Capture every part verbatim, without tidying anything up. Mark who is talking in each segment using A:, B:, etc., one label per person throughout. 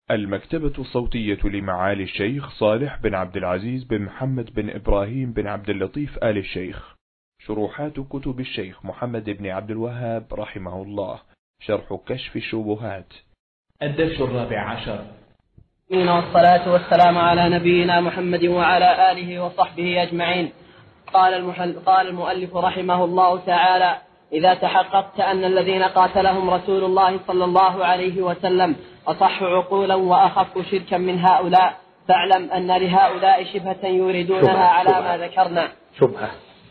A: المكتبة الصوتية لمعالي الشيخ صالح بن عبد العزيز بن محمد بن إبراهيم بن عبد اللطيف آل الشيخ. شروحات كتب الشيخ محمد بن عبد الوهاب رحمه الله. شرح كشف الشبهات.
B: الدرس الرابع عشر.
C: والصلاة والسلام على نبينا محمد وعلى آله وصحبه أجمعين. قال, المحل قال المؤلف رحمه الله تعالى: إذا تحققت أن الذين قاتلهم رسول الله صلى الله عليه وسلم أصح عقولا وأخف شركا من هؤلاء، فاعلم أن لهؤلاء شبهة يريدونها على ما ذكرنا.
B: شبهة.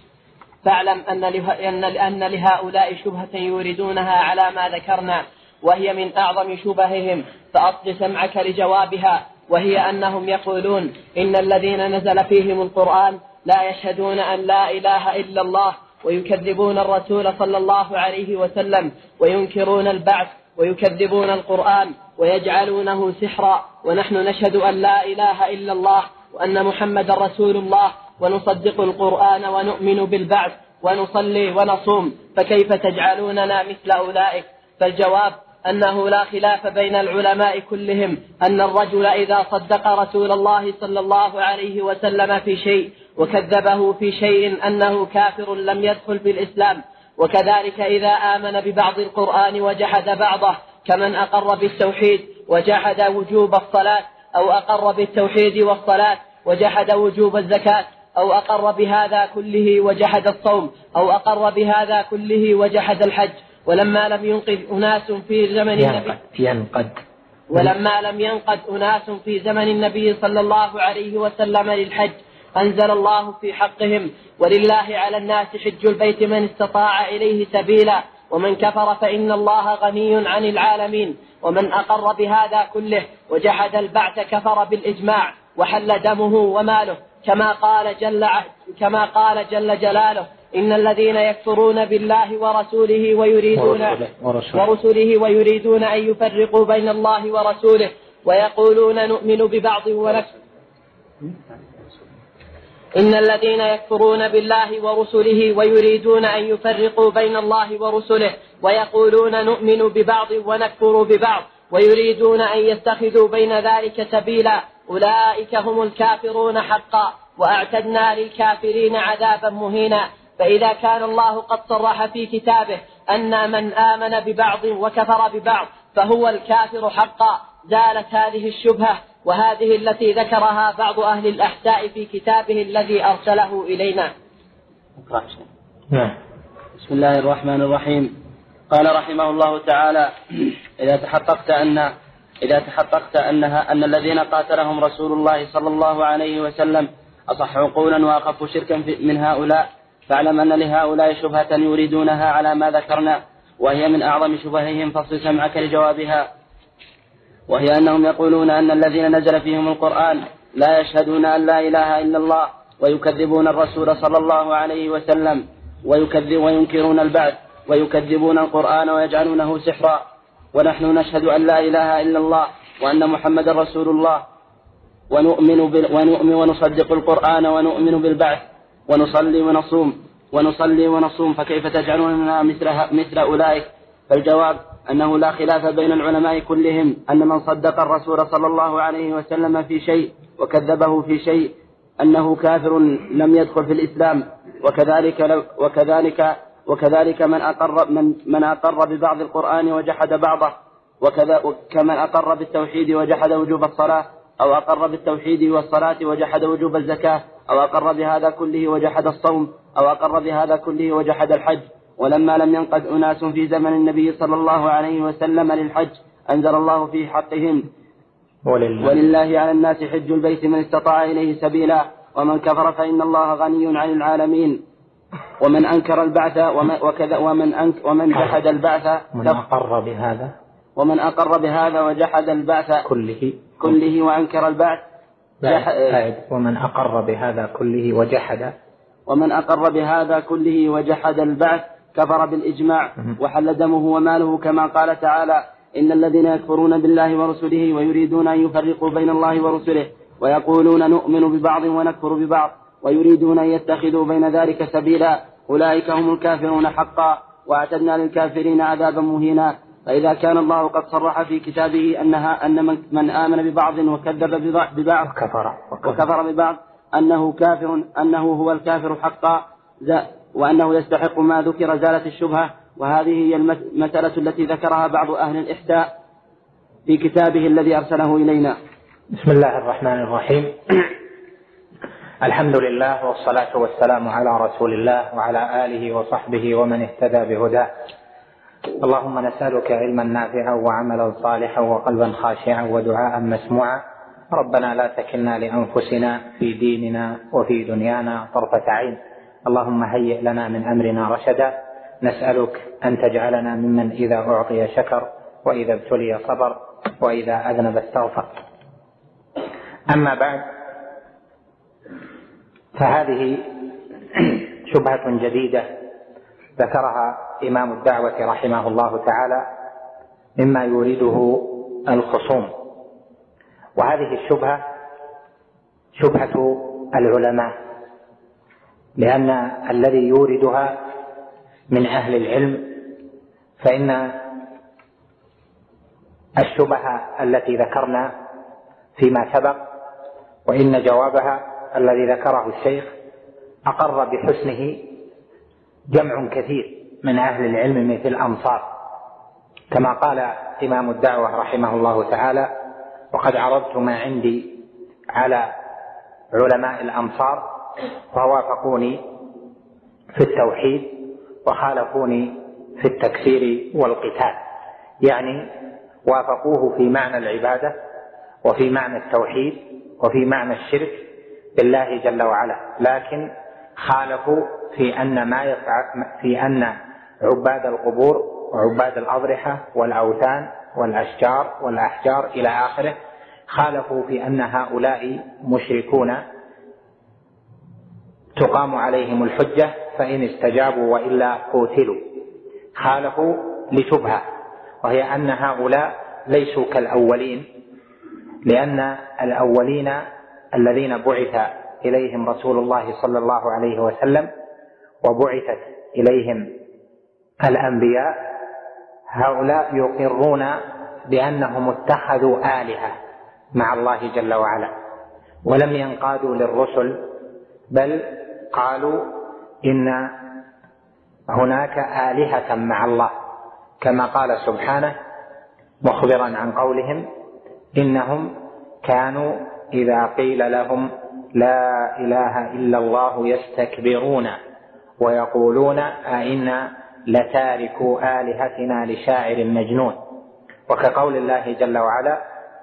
C: فاعلم أن, أن, أن لهؤلاء شبهة يريدونها على ما ذكرنا، وهي من أعظم شبههم، فأصل سمعك لجوابها، وهي أنهم يقولون إن الذين نزل فيهم القرآن لا يشهدون أن لا إله إلا الله، ويكذبون الرسول صلى الله عليه وسلم، وينكرون البعث، ويكذبون القرآن، ويجعلونه سحرا، ونحن نشهد أن لا إله إلا الله وأن محمد رسول الله، ونصدق القرآن ونؤمن بالبعث، ونصلي ونصوم، فكيف تجعلوننا مثل أولئك؟ فالجواب أنه لا خلاف بين العلماء كلهم أن الرجل إذا صدق رسول الله صلى الله عليه وسلم في شيء وكذبه في شيء أنه كافر لم يدخل في الإسلام، وكذلك إذا آمن ببعض القرآن وجحد بعضه، كمن أقر بالتوحيد وجحد وجوب الصلاة، أو أقر بالتوحيد والصلاة وجحد وجوب الزكاة، أو أقر بهذا كله وجحد الصوم، أو أقر بهذا كله وجحد الحج. ولما لم ينقذ أناس في زمن النبي
B: ينقد
C: ولما لم ينقذ أناس في زمن النبي صلى الله عليه وسلم للحج، أنزل الله في حقهم: ولله على الناس حج البيت من استطاع إليه سبيلا، ومن كفر فإن الله غني عن العالمين. ومن أقر بهذا كله وجحد البعث كفر بالإجماع، وحل دمه وماله، كما قال جل كما قال جل جلاله: إن الذين يكفرون بالله ورسوله ويريدون ورسوله ويريدون أن يفرقوا بين الله ورسوله، ويقولون نؤمن ببعض ونكفر إن الذين يكفرون بالله ورسله ويريدون أن يفرقوا بين الله ورسله، ويقولون نؤمن ببعض ونكفر ببعض، ويريدون أن يتخذوا بين ذلك سبيلا، أولئك هم الكافرون حقا، وأعتدنا للكافرين عذابا مهينا. فإذا كان الله قد صرح في كتابه أن من آمن ببعض وكفر ببعض فهو الكافر حقا، زالت هذه الشبهة، وهذه التي ذكرها بعض أهل الأحساء في كتابه الذي أرسله إلينا.
D: بسم الله الرحمن الرحيم. قال رحمه الله تعالى: إذا تحققت أن إذا تحققت أنها أن الذين قاتلهم رسول الله صلى الله عليه وسلم أصح عقولا وأخف شركا من هؤلاء، فاعلم أن لهؤلاء شبهة يريدونها على ما ذكرنا، وهي من أعظم شبههم، فاصل سمعك لجوابها، وهي أنهم يقولون أن الذين نزل فيهم القرآن لا يشهدون أن لا إله إلا الله، ويكذبون الرسول صلى الله عليه وسلم، ويكذب وينكرون البعث، ويكذبون القرآن ويجعلونه سحرا، ونحن نشهد أن لا إله إلا الله وأن محمد رسول الله، ونؤمن, بال ونؤمن ونصدق القرآن ونؤمن بالبعث، ونصلي ونصوم ونصلي ونصوم فكيف تجعلوننا مثل, مثل أولئك؟ فالجواب أنه لا خلاف بين العلماء كلهم أن من صدق الرسول صلى الله عليه وسلم في شيء وكذبه في شيء أنه كافر لم يدخل في الإسلام، وكذلك وكذلك وكذلك من أقر من, من أقر ببعض القرآن وجحد بعضه، وكذا كمن أقر بالتوحيد وجحد وجوب الصلاة، أو أقر بالتوحيد والصلاة وجحد وجوب الزكاة، أو أقر بهذا كله وجحد الصوم، أو أقر بهذا كله وجحد الحج. ولما لم ينقذ أناس في زمن النبي صلى الله عليه وسلم للحج، أنزل الله في حقهم: ولله, ولله على الناس حج البيت من استطاع إليه سبيلا، ومن كفر فإن الله غني عن العالمين. ومن أنكر البعث ومن, وكذا ومن, أنك ومن جحد البعث
B: من أقر بهذا
D: ومن أقر بهذا وجحد البعث
B: كله
D: كله وأنكر البعث
B: ومن أقر بهذا كله وجحد
D: ومن أقر بهذا كله وجحد البعث كفر بالإجماع، وحل دمه وماله، كما قال تعالى: إن الذين يكفرون بالله ورسله ويريدون أن يفرقوا بين الله ورسله، ويقولون نؤمن ببعض ونكفر ببعض، ويريدون أن يتخذوا بين ذلك سبيلا، أولئك هم الكافرون حقا، وأعتدنا للكافرين عذابا مهينا. فإذا كان الله قد صرح في كتابه أنها أن من, من آمن ببعض وكذب ببعض
B: وكفر,
D: وكفر ببعض أنه كافر أنه هو الكافر حقا وأنه يستحق ما ذكر زالت الشبهة. وهذه هي المسألة التي ذكرها بعض أهل الإحساء في كتابه الذي أرسله إلينا.
B: بسم الله الرحمن الرحيم. الحمد لله والصلاة والسلام على رسول الله وعلى آله وصحبه ومن اهتدى بهداه. اللهم نسألك علما نافعا وعملا صالحا وقلبا خاشعا ودعاء مسموعا. ربنا لا تكلنا لأنفسنا في ديننا وفي دنيانا طرفة عين. اللهم هيئ لنا من أمرنا رشدا. نسألك أن تجعلنا ممن إذا أعطي شكر وإذا ابتلي صبر وإذا أذنب استغفر. أما بعد، فهذه شبهة جديدة ذكرها إمام الدعوة رحمه الله تعالى مما يريده الخصوم. وهذه الشبهة شبهة العلماء، لأن الذي يوردها من أهل العلم، فإن الشبهة التي ذكرنا فيما سبق وإن جوابها الذي ذكره الشيخ أقر بحسنه جمع كثير من أهل العلم مثل الأمصار، كما قال إمام الدعوة رحمه الله تعالى: وقد عرضت ما عندي على علماء الأمصار فوافقوني في التوحيد وخالفوني في التكفير والقتال. يعني وافقوه في معنى العبادة وفي معنى التوحيد وفي معنى الشرك بالله جل وعلا، لكن خالفوا في أن ما يفعل في أن عباد القبور وعباد الأضرحة والأوثان والأشجار والأحجار إلى آخره، خالفوا في أن هؤلاء مشركون تقام عليهم الحجة فإن استجابوا وإلا قتلوا. خالفوا لشبهة، وهي أن هؤلاء ليسوا كالأولين، لأن الأولين الذين بعث إليهم رسول الله صلى الله عليه وسلم وبعثت إليهم الأنبياء، هؤلاء يقرون بأنهم اتخذوا آلهة مع الله جل وعلا ولم ينقادوا للرسل، بل قالوا إن هناك آلهة مع الله، كما قال سبحانه مخبرا عن قولهم: إنهم كانوا إذا قيل لهم لا إله إلا الله يستكبرون ويقولون أئنا لتاركوا آلهتنا لشاعر مجنون. وكقول الله جل وعلا: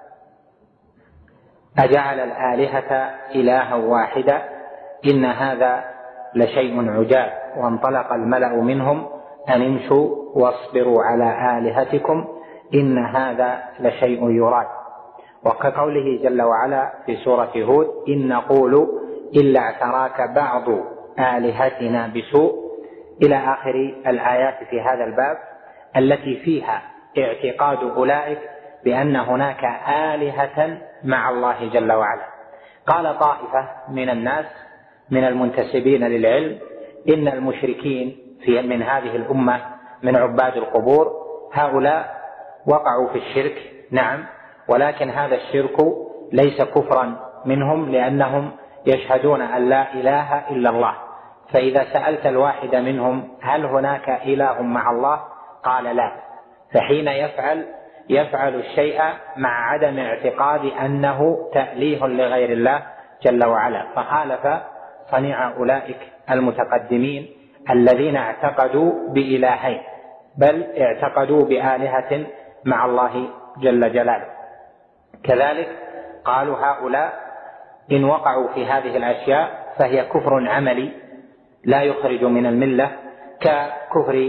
B: أجعل الآلهة إلها واحدا إن هذا لشيء عجاب وانطلق الملأ منهم أن امشوا واصبروا على آلهتكم إن هذا لشيء يراد. وكقوله جل وعلا في سورة هود: إن نقول إلا اعتراك بعض آلهتنا بسوء، إلى آخر الآيات في هذا الباب التي فيها اعتقاد أولئك بأن هناك آلهة مع الله جل وعلا. قال طائفة من الناس من المنتسبين للعلم: إن المشركين في من هذه الأمة من عباد القبور هؤلاء وقعوا في الشرك، نعم، ولكن هذا الشرك ليس كفرا منهم، لأنهم يشهدون أن لا إله إلا الله. فإذا سألت الواحد منهم هل هناك إله مع الله؟ قال لا. فحين يفعل يفعل الشيء مع عدم اعتقاد أنه تأليه لغير الله جل وعلا، فخالف صنيع أولئك المتقدمين الذين اعتقدوا بإلهين، بل اعتقدوا بآلهة مع الله جل جلاله. كذلك قالوا هؤلاء إن وقعوا في هذه الأشياء فهي كفر عملي لا يخرج من الملة، ككفر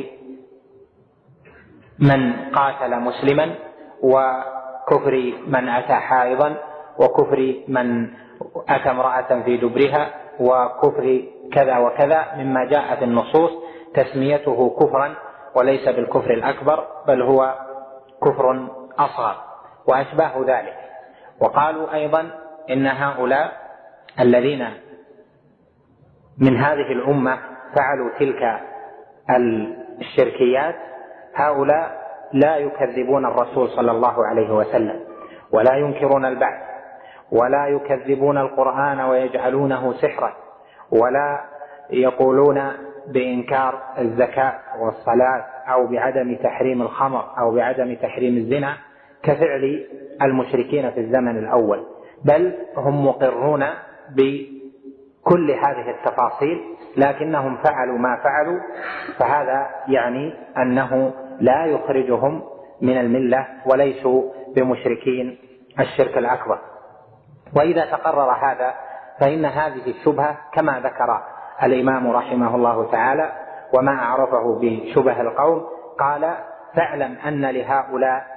B: من قاتل مسلما وكفر من أتى حائضا وكفر من أتى امرأة في دبرها وكفر كذا وكذا مما جاء في النصوص تسميته كفرا، وليس بالكفر الأكبر بل هو كفر أصغر وأشباه ذلك. وقالوا أيضا إن هؤلاء الذين من هذه الأمة فعلوا تلك الشركيات هؤلاء لا يكذبون الرسول صلى الله عليه وسلم، ولا ينكرون البعث، ولا يكذبون القرآن ويجعلونه سحرا، ولا يقولون بإنكار الزكاة والصلاة أو بعدم تحريم الخمر أو بعدم تحريم الزنا كفعل المشركين في الزمن الأول، بل هم مقرون بكل هذه التفاصيل، لكنهم فعلوا ما فعلوا، فهذا يعني أنه لا يخرجهم من الملة وليسوا بمشركين الشرك الأكبر. وإذا تقرر هذا فإن هذه الشبهة كما ذكر الإمام رحمه الله تعالى وما أعرفه بشبه القوم، قال: فاعلم أن لهؤلاء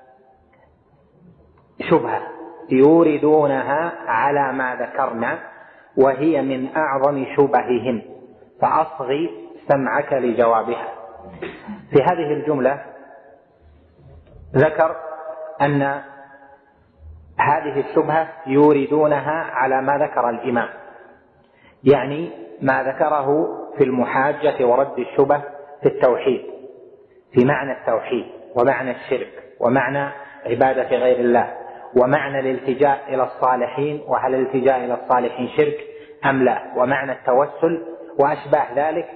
B: شبهة يوردونها على ما ذكرنا وهي من أعظم شبههم فأصغي سمعك لجوابها. في هذه الجملة ذكر أن هذه الشبهة يوردونها على ما ذكر الإمام، يعني ما ذكره في المحاجة ورد الشبه في التوحيد، في معنى التوحيد ومعنى الشرك ومعنى عبادة غير الله ومعنى الالتجاء إلى الصالحين، وهل الالتجاء إلى الصالحين شرك أم لا، ومعنى التوسل وأشباه ذلك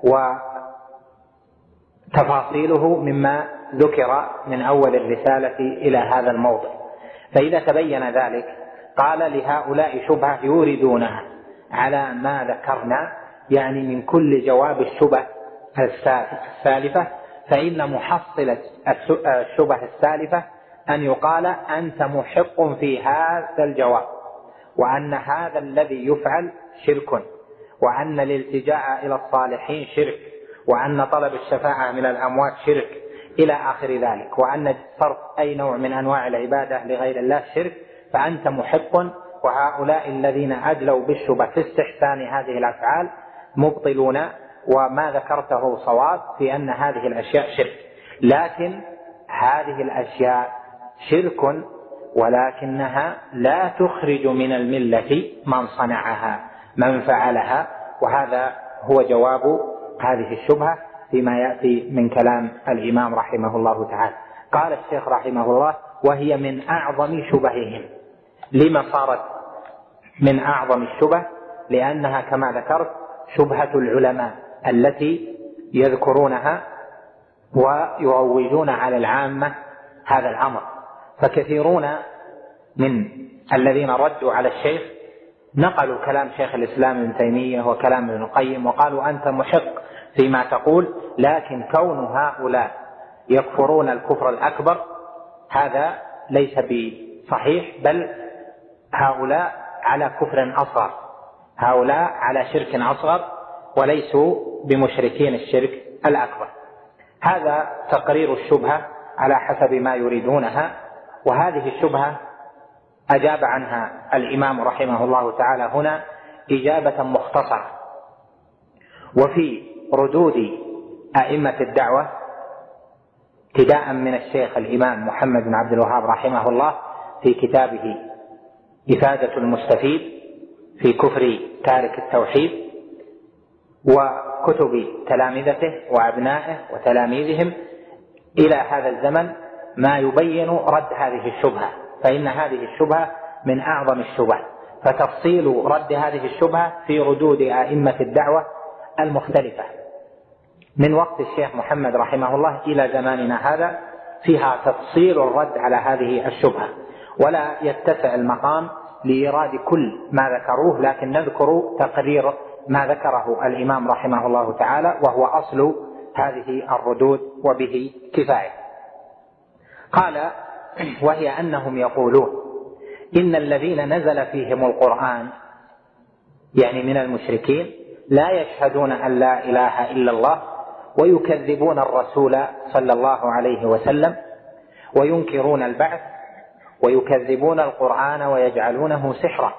B: وتفاصيله مما ذكر من أول الرسالة إلى هذا الموضع. فإذا تبين ذلك قال: لهؤلاء شبهة يوردونها على ما ذكرنا، يعني من كل جواب الشبه السالفة، فإن محصلة الشبه السالفة أن يقال: أنت محق في هذا الجواب، وأن هذا الذي يفعل شرك، وأن الالتجاء إلى الصالحين شرك، وأن طلب الشفاعة من الأموات شرك إلى آخر ذلك، وأن صرف أي نوع من أنواع العبادة لغير الله شرك، فأنت محق. وهؤلاء الذين أدلوا بالشبه في استحسان هذه الأفعال مبطلون، وما ذكرته صواب في أن هذه الأشياء شرك، لكن هذه الأشياء شرك ولكنها لا تخرج من الملة من صنعها من فعلها. وهذا هو جواب هذه الشبهة فيما يأتي من كلام الإمام رحمه الله تعالى. قال الشيخ رحمه الله: وهي من أعظم شبههم. لما صارت من أعظم الشبه؟ لأنها كما ذكرت شبهة العلماء التي يذكرونها ويروجون على العامة هذا الأمر. فكثيرون من الذين ردوا على الشيخ نقلوا كلام شيخ الإسلام ابن تيمية وكلام ابن القيم وقالوا: أنت محق فيما تقول، لكن كون هؤلاء يكفرون الكفر الأكبر هذا ليس بصحيح، بل هؤلاء على كفر أصغر، هؤلاء على شرك أصغر وليسوا بمشركين الشرك الأكبر. هذا تقرير الشبهة على حسب ما يريدونها. وهذه الشبهة أجاب عنها الإمام رحمه الله تعالى هنا إجابة مختصرة. وفي ردود أئمة الدعوة ابتداء من الشيخ الإمام محمد بن عبد الوهاب رحمه الله في كتابه إفادة المستفيد في كفر تارك التوحيد، وكتب تلامذته وأبنائه وتلاميذهم إلى هذا الزمن، ما يبين رد هذه الشبهة، فإن هذه الشبهة من أعظم الشبه. فتفصيل رد هذه الشبهة في ردود أئمة الدعوة المختلفة من وقت الشيخ محمد رحمه الله إلى زماننا هذا فيها تفصيل الرد على هذه الشبهة، ولا يتسع المقام لإيراد كل ما ذكروه، لكن نذكر تقرير ما ذكره الإمام رحمه الله تعالى وهو أصل هذه الردود وبه كفاية. قال: وهي أنهم يقولون إن الذين نزل فيهم القرآن، يعني من المشركين، لا يشهدون أن لا إله إلا الله، ويكذبون الرسول صلى الله عليه وسلم، وينكرون البعث، ويكذبون القرآن ويجعلونه سحرا.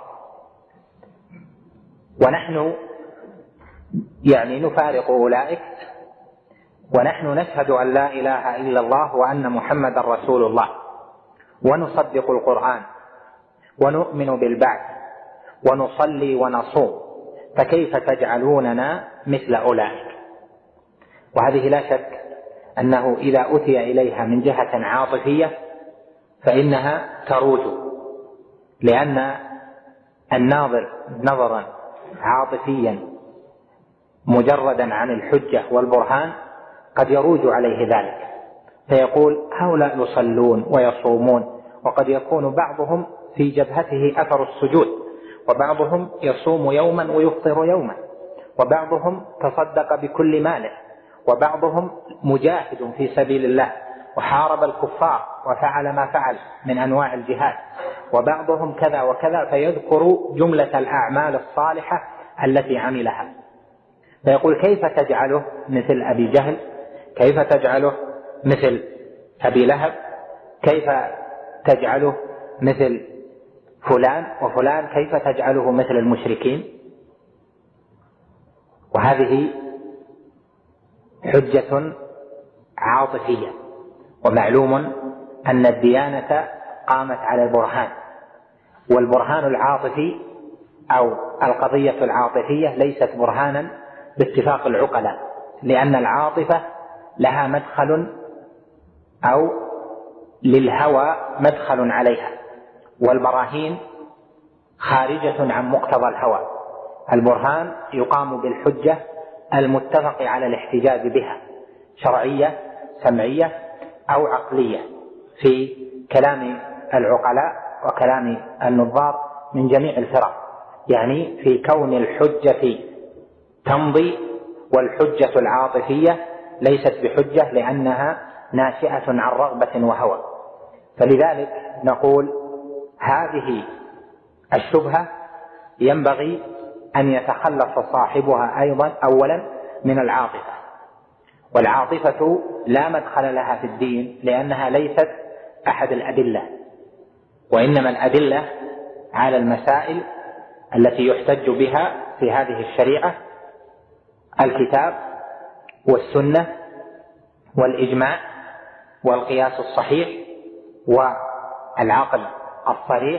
B: ونحن يعني نفارق أولئك، ونحن نشهد أن لا إله إلا الله وأن محمد رسول الله، ونصدق القرآن، ونؤمن بالبعث، ونصلي ونصوم، فكيف تجعلوننا مثل أولئك؟ وهذه لا شك أنه إذا أتي إليها من جهة عاطفية فإنها تروج، لأن الناظر نظرا عاطفيا مجردا عن الحجة والبرهان قد يروج عليه ذلك، فيقول هؤلاء يصلون ويصومون، وقد يكون بعضهم في جبهته أثر السجود، وبعضهم يصوم يوما ويفطر يوما، وبعضهم تصدق بكل ماله، وبعضهم مجاهد في سبيل الله وحارب الكفار وفعل ما فعل من أنواع الجهاد، وبعضهم كذا وكذا، فيذكر جملة الأعمال الصالحة التي عملها، فيقول كيف تجعله مثل أبي جهل، كيف تجعله مثل أبي لهب، كيف تجعله مثل فلان وفلان، كيف تجعله مثل المشركين؟ وهذه حجة عاطفية، ومعلوم أن الديانة قامت على البرهان، والبرهان العاطفي أو القضية العاطفية ليست برهانا باتفاق العقلاء، لأن العاطفة لها مدخل أو للهوى مدخل عليها، والبراهين خارجة عن مقتضى الهوى. البرهان يقام بالحجة المتفق على الاحتجاج بها، شرعية سمعية أو عقلية، في كلام العقلاء وكلام النظار من جميع الفرق، يعني في كون الحجة تمضي، والحجة العاطفية ليست بحجة لأنها ناشئة عن رغبة وهوى. فلذلك نقول هذه الشبهة ينبغي أن يتخلص صاحبها أيضا أولا من العاطفة، والعاطفة لا مدخل لها في الدين لأنها ليست أحد الأدلة، وإنما الأدلة على المسائل التي يحتج بها في هذه الشريعة الكتاب والسنة والإجماع والقياس الصحيح والعقل الصريح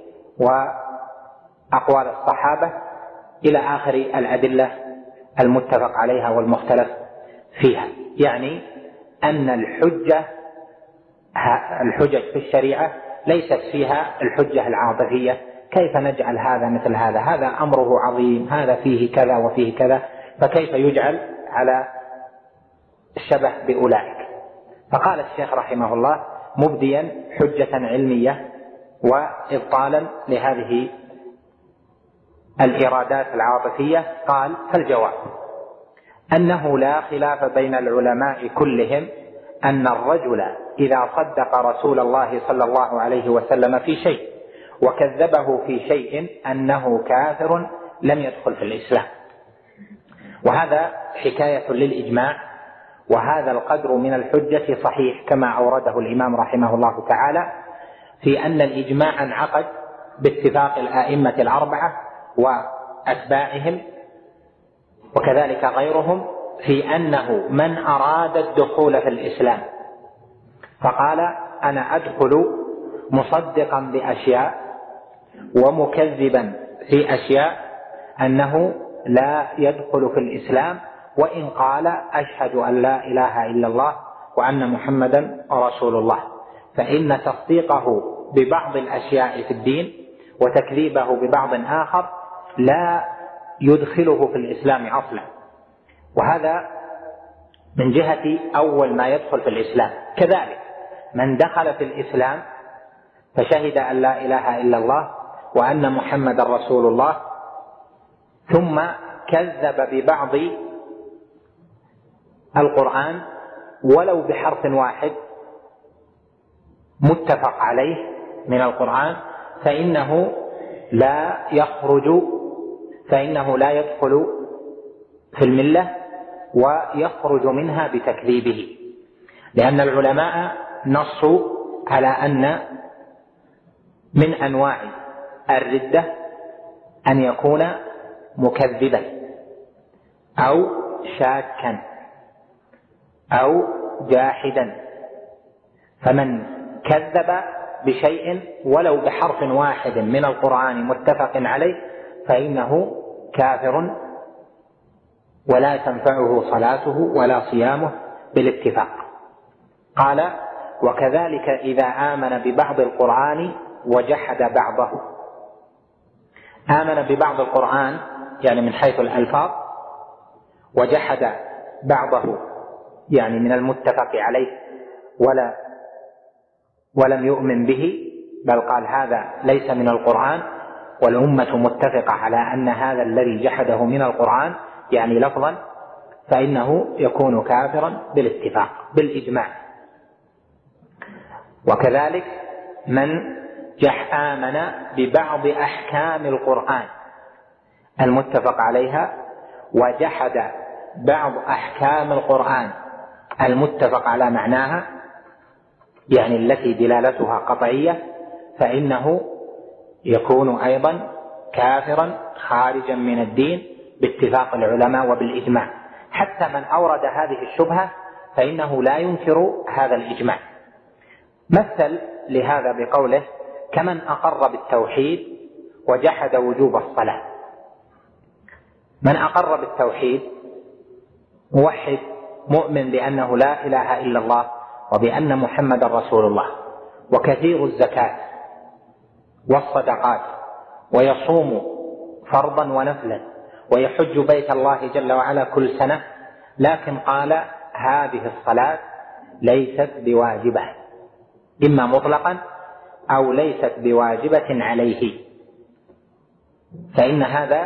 B: وأقوال الصحابة إلى آخر الأدلة المتفق عليها والمختلف فيها. يعني أن الحجة الحجج في الشريعة ليست فيها الحجة العاطفية، كيف نجعل هذا مثل هذا، هذا أمره عظيم، هذا فيه كذا وفيه كذا، فكيف يجعل على الشبه بأولئك؟ فقال الشيخ رحمه الله مبديا حجة علمية وإبطالا لهذه الإرادات العاطفية، قال فالجواب أنه لا خلاف بين العلماء كلهم أن الرجل إذا صدق رسول الله صلى الله عليه وسلم في شيء وكذبه في شيء أنه كافر لم يدخل في الإسلام. وهذا حكاية للإجماع، وهذا القدر من الحجة صحيح كما أورده الإمام رحمه الله تعالى في أن الإجماع انعقد باتفاق الآئمة الأربعة وأتباعهم وكذلك غيرهم في أنه من أراد الدخول في الإسلام فقال أنا أدخل مصدقا بأشياء ومكذبا في أشياء أنه لا يدخل في الإسلام، وإن قال أشهد أن لا إله إلا الله وأن محمدا رسول الله، فإن تصديقه ببعض الأشياء في الدين وتكذيبه ببعض آخر لا يدخله في الإسلام أصلا. وهذا من جهة أول ما يدخل في الإسلام. كذلك من دخل في الإسلام فشهد أن لا إله إلا الله وأن محمدا رسول الله ثم كذب ببعض القرآن ولو بحرف واحد متفق عليه من القرآن، فإنه لا يخرج فإنه لا يدخل في الملة ويخرج منها بتكذيبه، لأن العلماء نصوا على أن من أنواع الردة أن يكون مكذبا أو شاكا أو جاحدا، فمن كذب بشيء ولو بحرف واحد من القرآن متفق عليه فإنه كافر ولا تنفعه صلاته ولا صيامه بالاتفاق. قال: وكذلك إذا آمن ببعض القرآن وجحد بعضه. آمن ببعض القرآن يعني من حيث الألفاظ، وجحد بعضه يعني من المتفق عليه ولا ولم يؤمن به، بل قال هذا ليس من القرآن، والأمة متفقة على أن هذا الذي جحده من القرآن يعني لفظا، فإنه يكون كافرا بالاتفاق بالإجماع. وكذلك من جح آمن ببعض أحكام القرآن المتفق عليها وجحد بعض أحكام القرآن المتفق على معناها يعني التي دلالتها قطعية، فإنه يكون أيضا كافرا خارجا من الدين باتفاق العلماء وبالإجماع. حتى من أورد هذه الشبهة فإنه لا ينكر هذا الإجماع. مثل لهذا بقوله: كمن أقر بالتوحيد وجحد وجوب الصلاة. من أقر بالتوحيد موحد مؤمن بأنه لا إله إلا الله وبأن محمد رسول الله، وكثير الزكاة والصدقات، ويصوم فرضا ونفلا، ويحج بيت الله جل وعلا كل سنة، لكن قال هذه الصلاة ليست بواجبة، إما مطلقا أو ليست بواجبة عليه، فإن هذا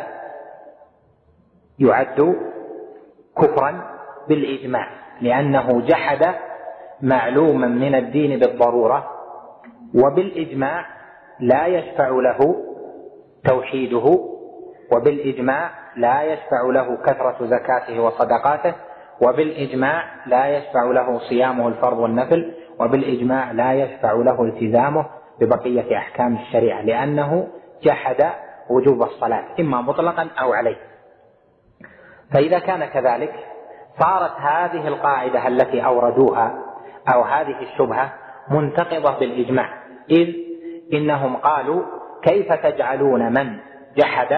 B: يعد كفرا بالإجماع، لأنه جحد معلوما من الدين بالضرورة، وبالإجماع لا يشفع له توحيده، وبالإجماع لا يشفع له كثرة زكاته وصدقاته، وبالإجماع لا يشفع له صيامه الفرض والنفل، وبالإجماع لا يشفع له التزامه ببقية أحكام الشريعة، لأنه جحد وجوب الصلاة إما مطلقا أو عليه. فإذا كان كذلك صارت هذه القاعدة التي أوردوها أو هذه الشبهة منتقضة بالإجماع، إذ إنهم قالوا: كيف تجعلون من جحد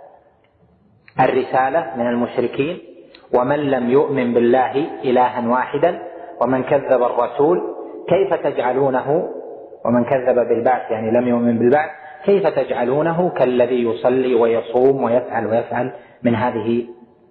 B: الرسالة من المشركين ومن لم يؤمن بالله إلها واحدا ومن كذب الرسول، كيف تجعلونه ومن كذب بالبعث يعني لم يؤمن بالبعث، كيف تجعلونه كالذي يصلي ويصوم ويفعل ويفعل من هذه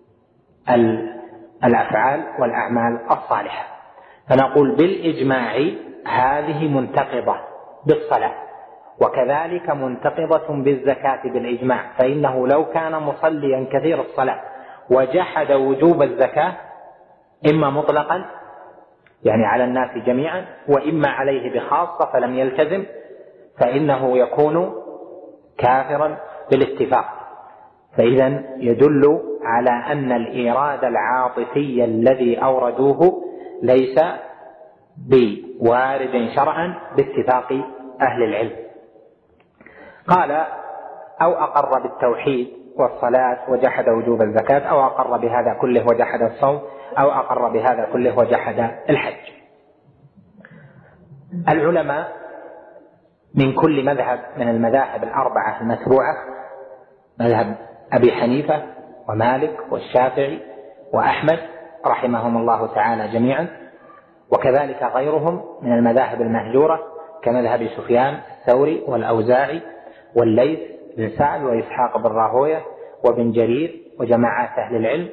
B: الأفعال والأعمال الصالحة؟ فنقول بالإجماع هذه منتقضة بالصلاة، وكذلك منتقضة بالزكاة بالإجماع، فإنه لو كان مصليا كثير الصلاة وجحد وجوب الزكاة إما مطلقا يعني على الناس جميعا، وإما عليه بخاصة فلم يلتزم، فإنه يكون كافرا بالاتفاق. فإذا يدل على أن الإيراد العاطفي الذي أوردوه ليس بوارد شرعا باتفاق أهل العلم. قال: أو أقر بالتوحيد والصلاة وجحد وجوب الزكاة، أو أقر بهذا كله وجحد الصوم، أو أقر بهذا كله وجحد الحج. العلماء من كل مذهب من المذاهب الأربعة المتبوعة، مذهب أبي حنيفة ومالك والشافعي وأحمد رحمهم الله تعالى جميعا، وكذلك غيرهم من المذاهب المهجورة كمذهب سفيان الثوري والأوزاعي والليث بن سعد وإسحاق بن راهوية وابن جرير وجماعات أهل العلم،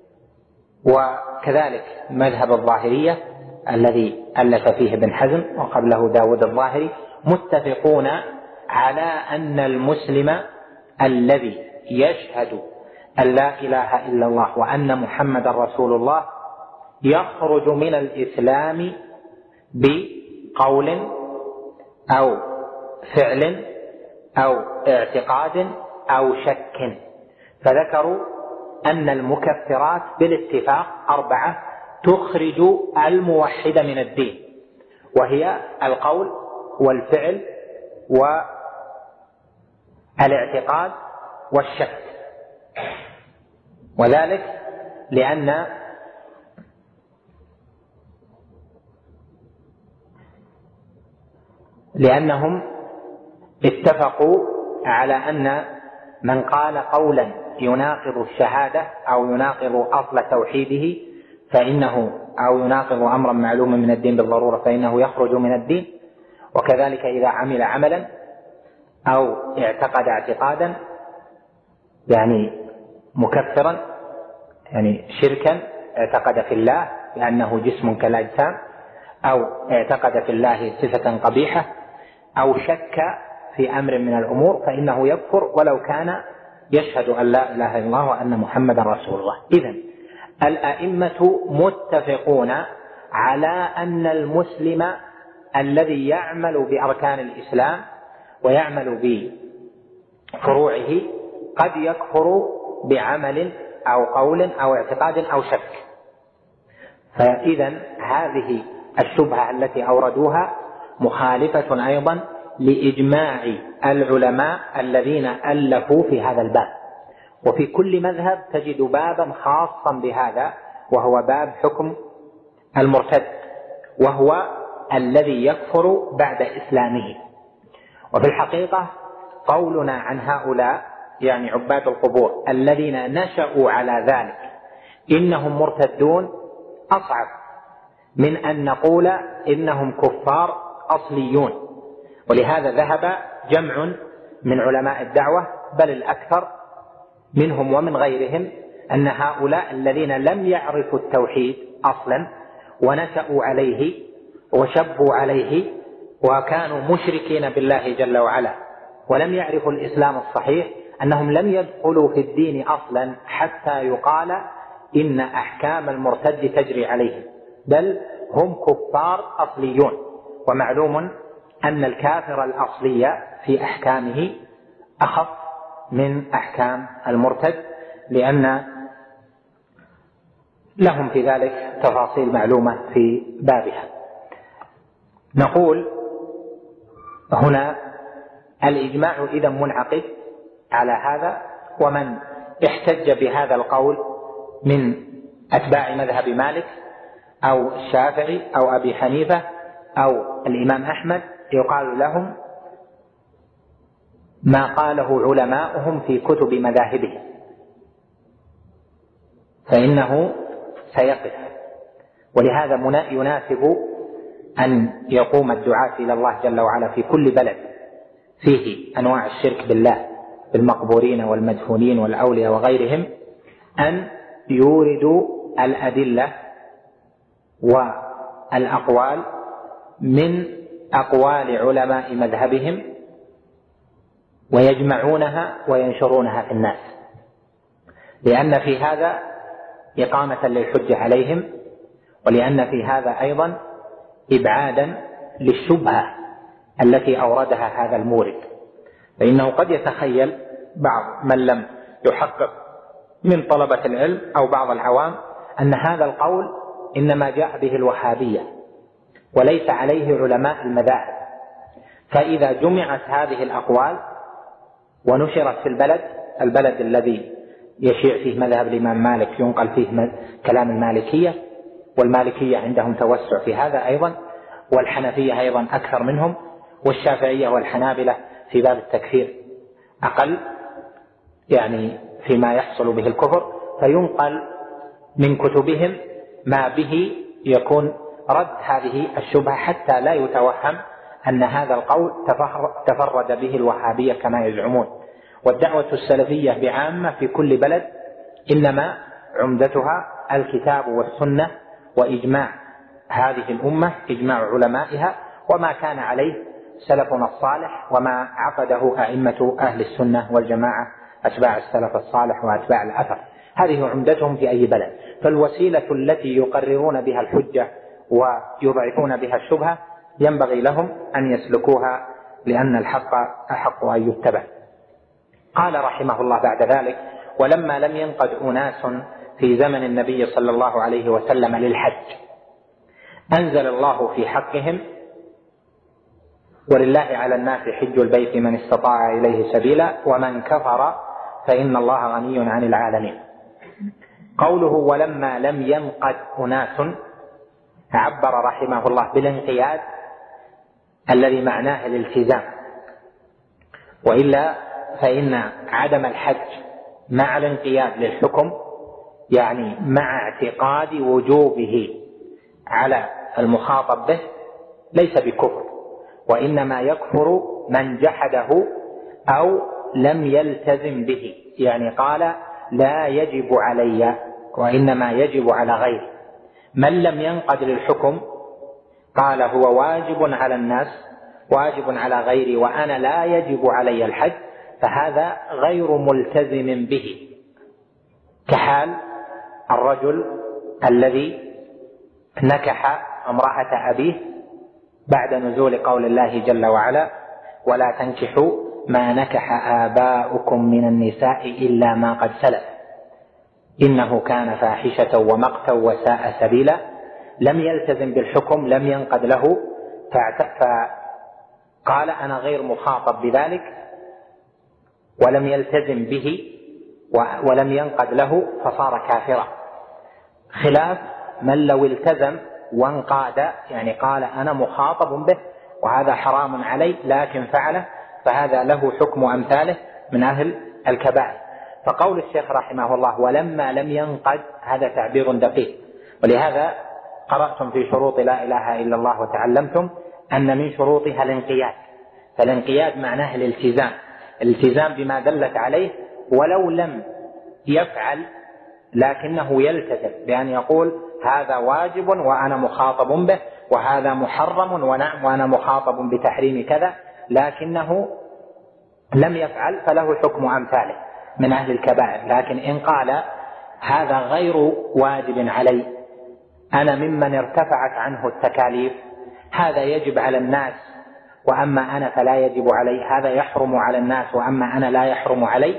B: وكذلك مذهب الظاهرية الذي ألف فيه ابن حزم وقبله داود الظاهري، متفقون على أن المسلم الذي يشهد أن لا إله إلا الله وأن محمد رسول الله يخرج من الإسلام بقول أو فعل أو اعتقاد أو شك. فذكروا أن المكفرات بالاتفاق أربعة تخرج الموحد من الدين، وهي القول والفعل والاعتقاد والشك، وذلك لأن لأنهم اتفقوا على أن من قال قولا يناقض الشهادة أو يناقض أصل توحيده فإنه أو يناقض أمرا معلوما من الدين بالضرورة فإنه يخرج من الدين. وكذلك إذا عمل عملا أو اعتقد اعتقادا يعني مكفرا، يعني شركا، اعتقد في الله لأنه جسم كالأجسام، أو اعتقد في الله صفة قبيحة، أو شك في أمر من الأمور، فإنه يكفر ولو كان يشهد أن لا إله إلا الله وأن محمدا رسول الله. إذن الأئمة متفقون على أن المسلم الذي يعمل بأركان الإسلام ويعمل بفروعه قد يكفر بعمل أو قول أو اعتقاد أو شك. فإذن هذه الشبهة التي أوردوها مخالفة أيضا لإجماع العلماء الذين ألفوا في هذا الباب. وفي كل مذهب تجد بابا خاصا بهذا، وهو باب حكم المرتد، وهو الذي يكفر بعد إسلامه. وفي الحقيقة قولنا عن هؤلاء يعني عباد القبور الذين نشأوا على ذلك إنهم مرتدون أصعب من أن نقول إنهم كفار أصليون. ولهذا ذهب جمع من علماء الدعوة بل الأكثر منهم ومن غيرهم أن هؤلاء الذين لم يعرفوا التوحيد أصلا ونشأوا عليه وشبوا عليه وكانوا مشركين بالله جل وعلا ولم يعرفوا الإسلام الصحيح، أنهم لم يدخلوا في الدين أصلا حتى يقال إن أحكام المرتد تجري عليهم، بل هم كفار أصليون. ومعلوم أن الكافر الأصلي في أحكامه أخف من أحكام المرتد، لأن لهم في ذلك تفاصيل معلومة في بابها. نقول هنا الإجماع إذا منعقد على هذا، ومن احتج بهذا القول من أتباع مذهب مالك أو الشافعي أو أبي حنيفة أو الإمام أحمد يقال لهم ما قاله علماؤهم في كتب مذاهبهم، فإنه سيقف. ولهذا يناسب أن يقوم الدعاة إلى الله جل وعلا في كل بلد فيه أنواع الشرك بالله بالمقبورين والمدفونين والأولياء وغيرهم أن يوردوا الأدلة والأقوال من أقوال علماء مذهبهم ويجمعونها وينشرونها في الناس، لأن في هذا إقامة للحجة عليهم، ولأن في هذا أيضا إبعادا للشبهة التي أوردها هذا المورد. فإنه قد يتخيل بعض من لم يحقق من طلبة العلم أو بعض العوام أن هذا القول إنما جاء به الوهابية وليس عليه علماء المذاهب. فإذا جمعت هذه الأقوال ونشرت في البلد البلد الذي يشيع فيه مذهب الإمام مالك ينقل فيه كلام المالكية، والمالكية عندهم توسع في هذا أيضا، والحنفية أيضا أكثر منهم، والشافعية والحنابلة في باب التكفير أقل يعني فيما يحصل به الكفر، فينقل من كتبهم ما به يكون رد هذه الشبهة حتى لا يتوهم أن هذا القول تفرد به الوهابية كما يزعمون. والدعوة السلفية بعامة في كل بلد إنما عمدتها الكتاب والسنة وإجماع هذه الأمة، إجماع علمائها، وما كان عليه سلفنا الصالح وما عقده أئمة أهل السنة والجماعة أتباع السلف الصالح وأتباع الأثر. هذه عمدتهم في أي بلد. فالوسيلة التي يقررون بها الحجة ويضعفون بها الشبهة ينبغي لهم أن يسلكوها، لأن الحق أحق أن يتبع. قال رحمه الله بعد ذلك: ولما لم ينقد أناس في زمن النبي صلى الله عليه وسلم للحج أنزل الله في حقهم: ولله على الناس حج البيت من استطاع إليه سبيلا ومن كفر فإن الله غني عن العالمين. قوله ولما لم ينقد أناس عبر رحمه الله بالانقياد الذي معناه الالتزام، وإلا فإن عدم الحج مع الانقياد للحكم يعني مع اعتقاد وجوبه على المخاطب به ليس بكفر، وإنما يكفر من جحده أو لم يلتزم به، يعني قال لا يجب علي وإنما يجب على غيري. من لم ينقد للحكم قال هو واجب على الناس واجب على غيري وأنا لا يجب علي الحج، فهذا غير ملتزم به، كحال الرجل الذي نكح امرأة أبيه بعد نزول قول الله جل وعلا ولا تنكحوا ما نكح آباؤكم من النساء إلا ما قد سلف إنه كان فاحشة ومقتا وساء سبيلا. لم يلتزم بالحكم، لم ينقد له، فقال أنا غير مخاطب بذلك ولم يلتزم به ولم ينقد له فصار كافرا، خلاف من لو التزم وانقاد، يعني قال أنا مخاطب به وهذا حرام علي لكن فعله، فهذا له حكم أمثاله من أهل الكبائر. فقول الشيخ رحمه الله ولما لم ينقد هذا تعبير دقيق، ولهذا قرأتم في شروط لا إله إلا الله وتعلمتم أن من شروطها الانقياد، فالانقياد معناه الالتزام، الالتزام بما دلت عليه ولو لم يفعل لكنه يلتزم بأن يقول هذا واجب وأنا مخاطب به وهذا محرم ونعم وأنا مخاطب بتحريم كذا، لكنه لم يفعل فله حكم أمثاله من أهل الكبائر. لكن إن قال هذا غير واجب علي، أنا ممن ارتفعت عنه التكاليف، هذا يجب على الناس وأما أنا فلا يجب علي، هذا يحرم على الناس وأما أنا لا يحرم علي،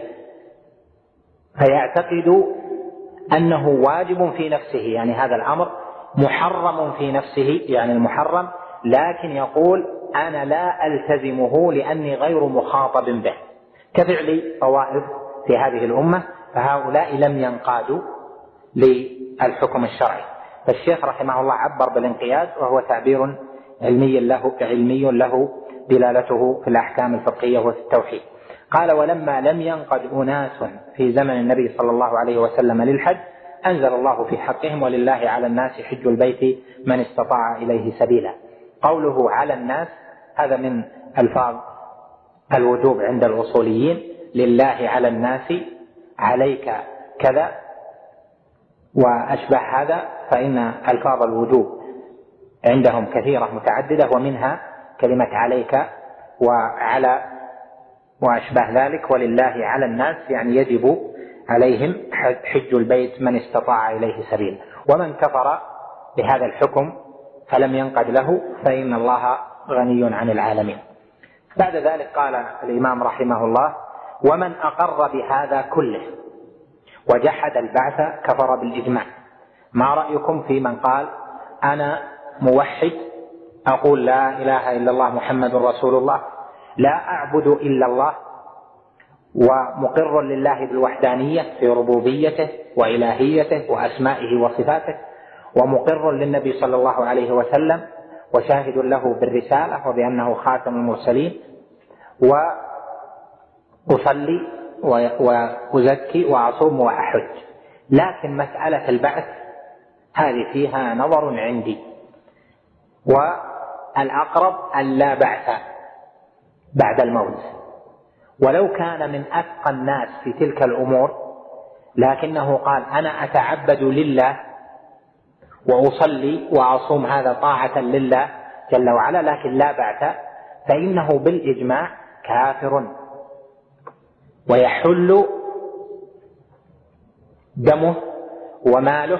B: فيعتقد أنه واجب في نفسه، يعني هذا الأمر محرم في نفسه يعني المحرم، لكن يقول أنا لا ألتزمه لأني غير مخاطب به، كفعل طوائف في هذه الأمة، فهؤلاء لم ينقادوا للحكم الشرعي. فالشيخ رحمه الله عبر بالانقياد وهو تعبير علمي له علمي له دلالته في الأحكام الفقهية وفي التوحيد. قال ولما لم ينقد أناس في زمن النبي صلى الله عليه وسلم للحج أنزل الله في حقهم ولله على الناس حج البيت من استطاع إليه سبيلا. قوله على الناس هذا من ألفاظ الوجوب عند الأصوليين، لله على الناس، عليك كذا وأشبه هذا، فإن ألفاظ الوجوب عندهم كثيرة متعددة ومنها كلمة عليك وعلى وأشبه ذلك. ولله على الناس يعني يجب عليهم حج البيت من استطاع إليه سبيل. ومن كفر بهذا الحكم فلم ينقد له فإن الله غني عن العالمين. بعد ذلك قال الإمام رحمه الله ومن أقر بهذا كله وجحد البعث كفر بالإجماع. ما رأيكم في من قال أنا موحد أقول لا إله إلا الله محمد رسول الله، لا أعبد إلا الله، ومقر لله بالوحدانية في ربوبيته وإلهيته وأسمائه وصفاته، ومقر للنبي صلى الله عليه وسلم وشاهد له بالرسالة وبأنه خاتم المرسلين، وأصلي وأزكي وأصوم وأحج، لكن مسألة البعث هذه فيها نظر عندي، والأقرب أن لا بعث بعد الموت، ولو كان من أتقى الناس في تلك الأمور لكنه قال أنا أتعبد لله وأصلي وأصوم هذا طاعة لله جل وعلا لكن لا بعث، فإنه بالإجماع كافر ويحل دمه وماله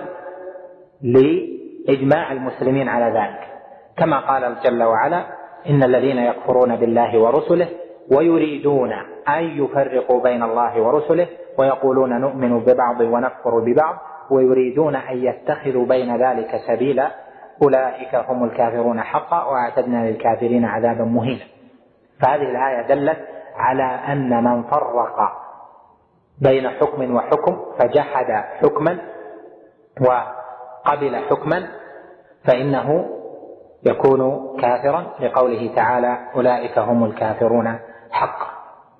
B: لإجماع المسلمين على ذلك، كما قال جل وعلا إن الذين يكفرون بالله ورسله ويريدون أن يفرقوا بين الله ورسله ويقولون نؤمن ببعض ونكفر ببعض ويريدون أن يتخذوا بين ذلك سبيلا أولئك هم الكافرون حقا وأعتدنا للكافرين عذابا مهينا. فهذه الآية دلت على أن من فرق بين حكم وحكم فجحد حكما وقبل حكما فإنه يكون كافرا، لقوله تعالى أولئك هم الكافرون حقا.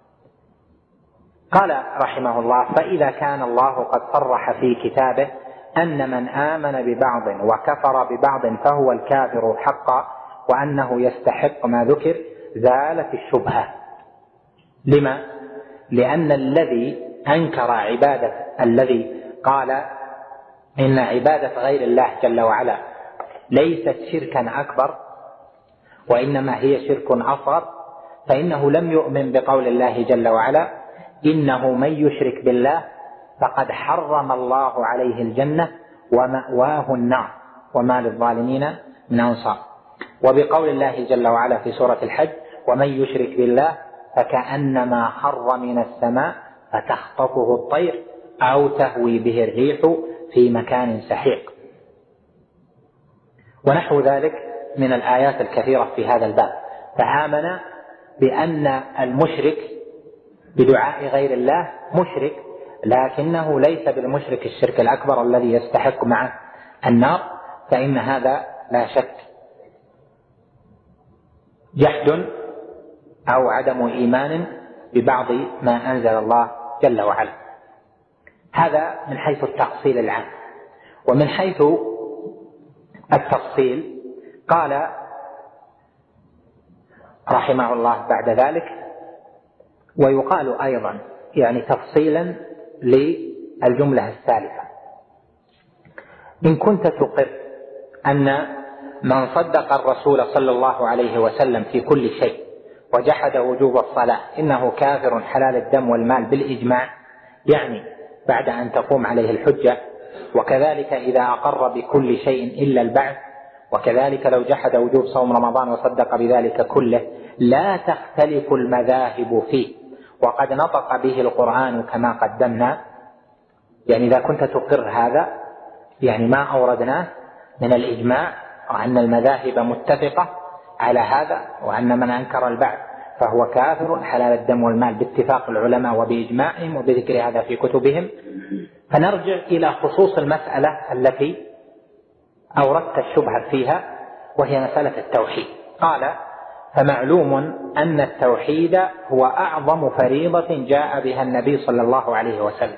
B: قال رحمه الله فإذا كان الله قد صرح في كتابه أن من آمن ببعض وكفر ببعض فهو الكافر حقا وأنه يستحق ما ذكر زالت الشبهة. لما؟ لأن الذي أنكر عبادة الذي قال إن عبادة غير الله جل وعلا ليست شركا أكبر وإنما هي شرك أصغر، فإنه لم يؤمن بقول الله جل وعلا إنه من يشرك بالله فقد حرم الله عليه الجنة ومأواه النار وما للظالمين من أنصار، وبقول الله جل وعلا في سورة الحج ومن يشرك بالله فكأنما خر من السماء فتخطفه الطير أو تهوي به الريح في مكان سحيق، ونحو ذلك من الآيات الكثيرة في هذا الباب. فآمن بأن المشرك بدعاء غير الله مشرك، لكنه ليس بالمشرك الشرك الأكبر الذي يستحق معه النار، فإن هذا لا شك جحد أو عدم إيمان ببعض ما أنزل الله جل وعلا. هذا من حيث التأصيل العام. ومن حيث التفصيل قال رحمه الله بعد ذلك ويقال أيضا يعني تفصيلا للجملة الثالثة: إن كنت تقر أن من صدق الرسول صلى الله عليه وسلم في كل شيء وجحد وجوب الصلاة إنه كافر حلال الدم والمال بالإجماع، يعني بعد أن تقوم عليه الحجة، وكذلك إذا أقر بكل شيء إلا البعث، وكذلك لو جحد وجوب صوم رمضان وصدق بذلك كله، لا تختلف المذاهب فيه وقد نطق به القرآن كما قدمنا. يعني إذا كنت تقر هذا يعني ما أوردناه من الإجماع وأن المذاهب متفقة على هذا، وأن من أنكر البعث فهو كافر حلال الدم والمال باتفاق العلماء وبإجماعهم وبذكر هذا في كتبهم، فنرجع إلى خصوص المسألة التي أوردت الشبهة فيها وهي مسألة التوحيد. قال: فمعلوم أن التوحيد هو أعظم فريضة جاء بها النبي صلى الله عليه وسلم،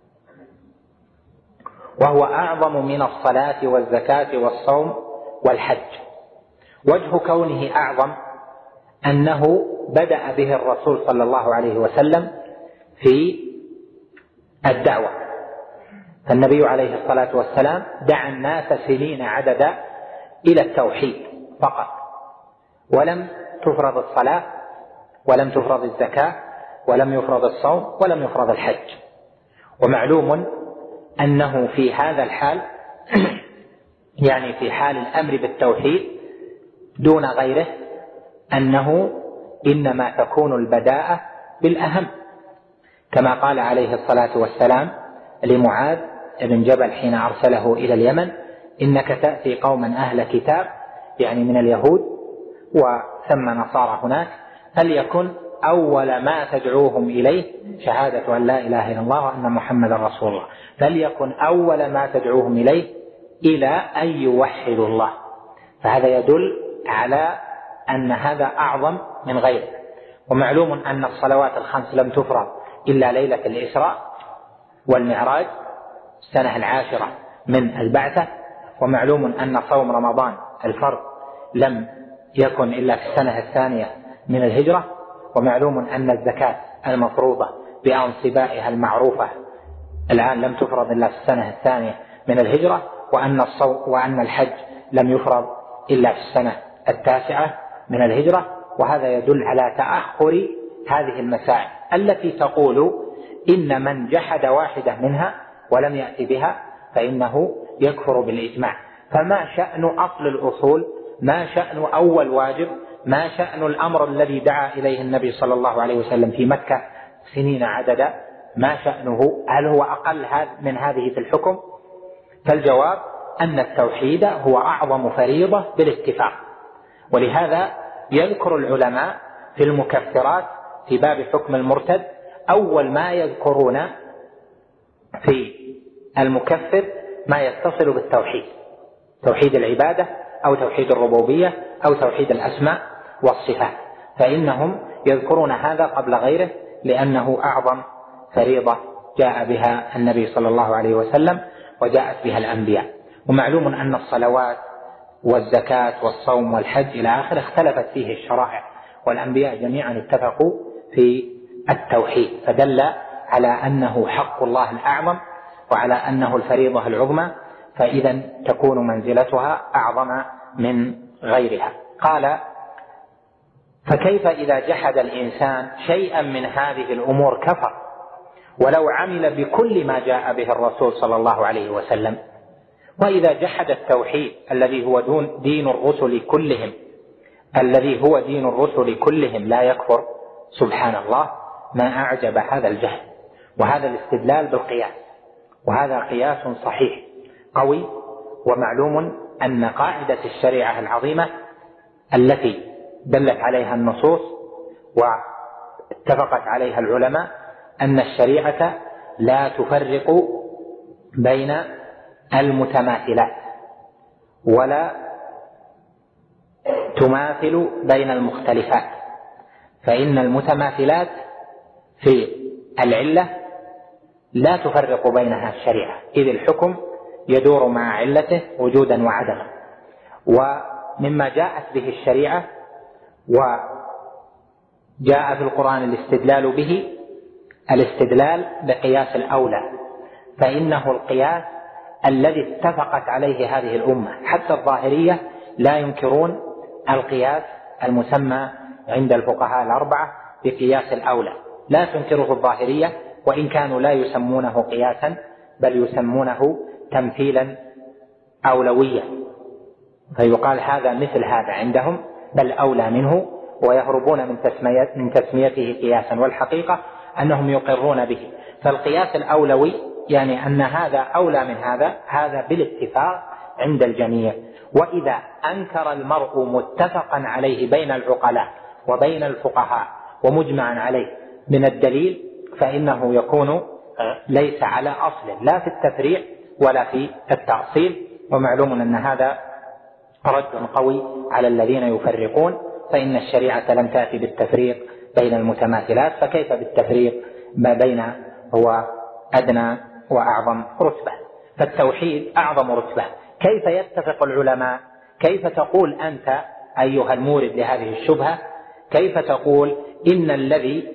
B: وهو أعظم من الصلاة والزكاة والصوم والحج. وجه كونه أعظم أنه بدأ به الرسول صلى الله عليه وسلم في الدعوة، فالنبي عليه الصلاة والسلام دعا الناس سنين عددا إلى التوحيد فقط، ولم تفرض الصلاة ولم تفرض الزكاة ولم يفرض الصوم ولم يفرض الحج. ومعلوم أنه في هذا الحال يعني في حال الأمر بالتوحيد دون غيره أنه إنما تكون البداءة بالأهم، كما قال عليه الصلاة والسلام لمعاذ بن جبل حين أرسله إلى اليمن: إنك تأتي قوما أهل كتاب، يعني من اليهود وثم نصارى هناك، فليكن أول ما تدعوهم إليه شهادة أن لا إله إلا الله وأن محمد رسول الله، فليكن أول ما تدعوهم إليه إلى أن يوحدوا الله. فهذا يدل على أن هذا أعظم من غيره. ومعلوم أن الصلوات الخمس لم تفرض إلا ليلة الإسراء والمعراج السنة العاشرة من البعثة. ومعلوم أن صوم رمضان الفرض لم يكن إلا في السنة الثانية من الهجرة. ومعلوم أن الزكاة المفروضة بأنصبائها المعروفة الآن لم تفرض إلا في السنة الثانية من الهجرة. وأن الصوم وأن الحج لم يفرض إلا في السنة التاسعة من الهجرة. وهذا يدل على تأخر هذه المسائل التي تقول إن من جحد واحدة منها ولم يأتي بها فإنه يكفر بالإجماع. فما شأن أصل الأصول؟ ما شأن أول واجب؟ ما شأن الأمر الذي دعا إليه النبي صلى الله عليه وسلم في مكة سنين عددا؟ ما شأنه؟ هل هو أقل من هذه في الحكم؟ فالجواب أن التوحيد هو أعظم فريضة بالاتفاق. ولهذا يذكر العلماء في المكفرات في باب حكم المرتد أول ما يذكرون في المكفر ما يتصل بالتوحيد، توحيد العبادة أو توحيد الربوبية أو توحيد الأسماء والصفات، فإنهم يذكرون هذا قبل غيره لأنه أعظم فريضة جاء بها النبي صلى الله عليه وسلم. وجاءت بها الأنبياء. ومعلوم أن الصلوات والزكاة والصوم والحج إلى آخره اختلفت فيه الشرائع، والأنبياء جميعا اتفقوا في التوحيد، فدل على أنه حق الله الأعظم وعلى أنه الفريضة العظمى، فإذا تكون منزلتها أعظم من غيرها. قال: فكيف إذا جحد الإنسان شيئا من هذه الأمور كفر ولو عمل بكل ما جاء به الرسول صلى الله عليه وسلم؟ وإذا جحد التوحيد الذي هو دين الرسل كلهم الذي هو دين الرسل كلهم لا يكفر؟ سبحان الله، ما أعجب هذا الجهل. وهذا الاستدلال بالقياس، وهذا قياس صحيح قوي. ومعلوم أن قاعدة الشريعة العظيمة التي دلت عليها النصوص واتفقت عليها العلماء أن الشريعة لا تفرق بين المتماثلات ولا تماثل بين المختلفات، فإن المتماثلات في العلة لا تفرق بينها الشريعة، إذ الحكم يدور مع علته وجودا وعدما. ومما جاءت به الشريعة وجاء في القرآن الاستدلال به الاستدلال بقياس الأولى، فإنه القياس الذي اتفقت عليه هذه الأمة. حتى الظاهرية لا ينكرون القياس المسمى عند الفقهاء الأربعة بقياس الأولى، لا تنكره الظاهرية، وإن كانوا لا يسمونه قياسا بل يسمونه تمثيلا أولويا، فيقال هذا مثل هذا عندهم بل أولى منه، ويهربون من تسمية من تسميته قياسا، والحقيقة أنهم يقرون به. فالقياس الأولوي يعني أن هذا أولى من هذا، هذا بالاتفاق عند الجميع. وإذا أنكر المرء متفقا عليه بين العقلاء وبين الفقهاء ومجمعا عليه من الدليل فإنه يكون ليس على أصل لا في التفريع ولا في التأصيل. ومعلوم أن هذا رد قوي على الذين يفرقون، فإن الشريعة لم تأتي بالتفريق بين المتماثلات، فكيف بالتفريق ما بين هو أدنى وأعظم رتبة؟ فالتوحيد أعظم رتبة. كيف يتفق العلماء؟ كيف تقول أنت أيها المورد لهذه الشبهة، كيف تقول إن الذي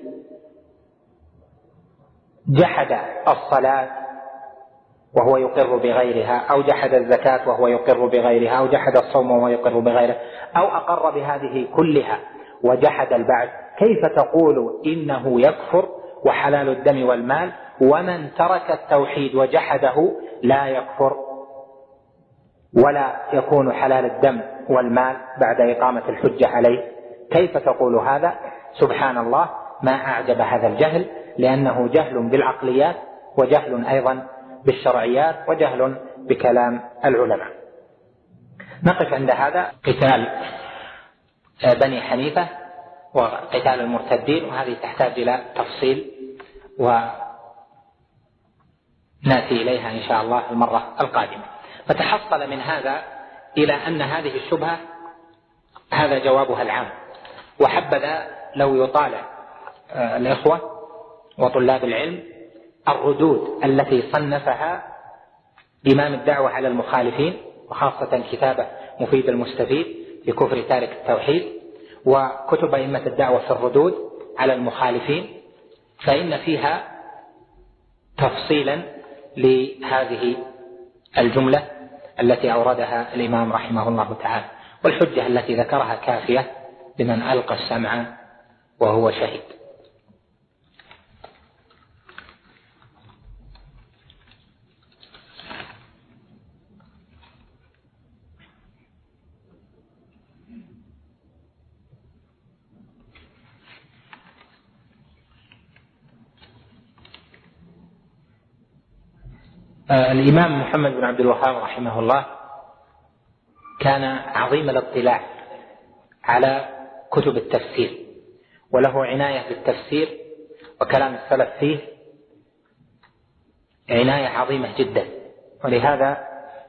B: جحد الصلاة وهو يقر بغيرها، أو جحد الزكاة وهو يقر بغيرها، أو جحد الصوم وهو يقر بغيره، أو أقر بهذه كلها وجحد البعض، كيف تقول إنه يكفر وحلال الدم والمال، ومن ترك التوحيد وجحده لا يكفر ولا يكون حلال الدم والمال بعد إقامة الحجة عليه؟ كيف تقول هذا؟ سبحان الله، ما أعجب هذا الجهل، لأنه جهل بالعقليات وجهل أيضا بالشرعيات وجهل بكلام العلماء. نقف عند هذا قتال بني حنيفة وقتال المرتدين، وهذه تحتاج إلى تفصيل ونأتي إليها إن شاء الله المرة القادمة. فتحصل من هذا إلى أن هذه الشبهة هذا جوابها العام. وحبذا لو يطالع الإخوة وطلاب العلم الردود التي صنفها إمام الدعوة على المخالفين، وخاصة كتابه مفيد المستفيد في كفر تارك التوحيد، وكتب أئمة الدعوة في الردود على المخالفين، فإن فيها تفصيلا لهذه الجملة التي أوردها الإمام رحمه الله تعالى. والحجة التي ذكرها كافية لمن ألقى السمع وهو شهيد. الإمام محمد بن عبد الوهاب رحمه الله كان عظيم الاطلاع على كتب التفسير، وله عناية بالتفسير وكلام السلف فيه عناية عظيمة جدا. ولهذا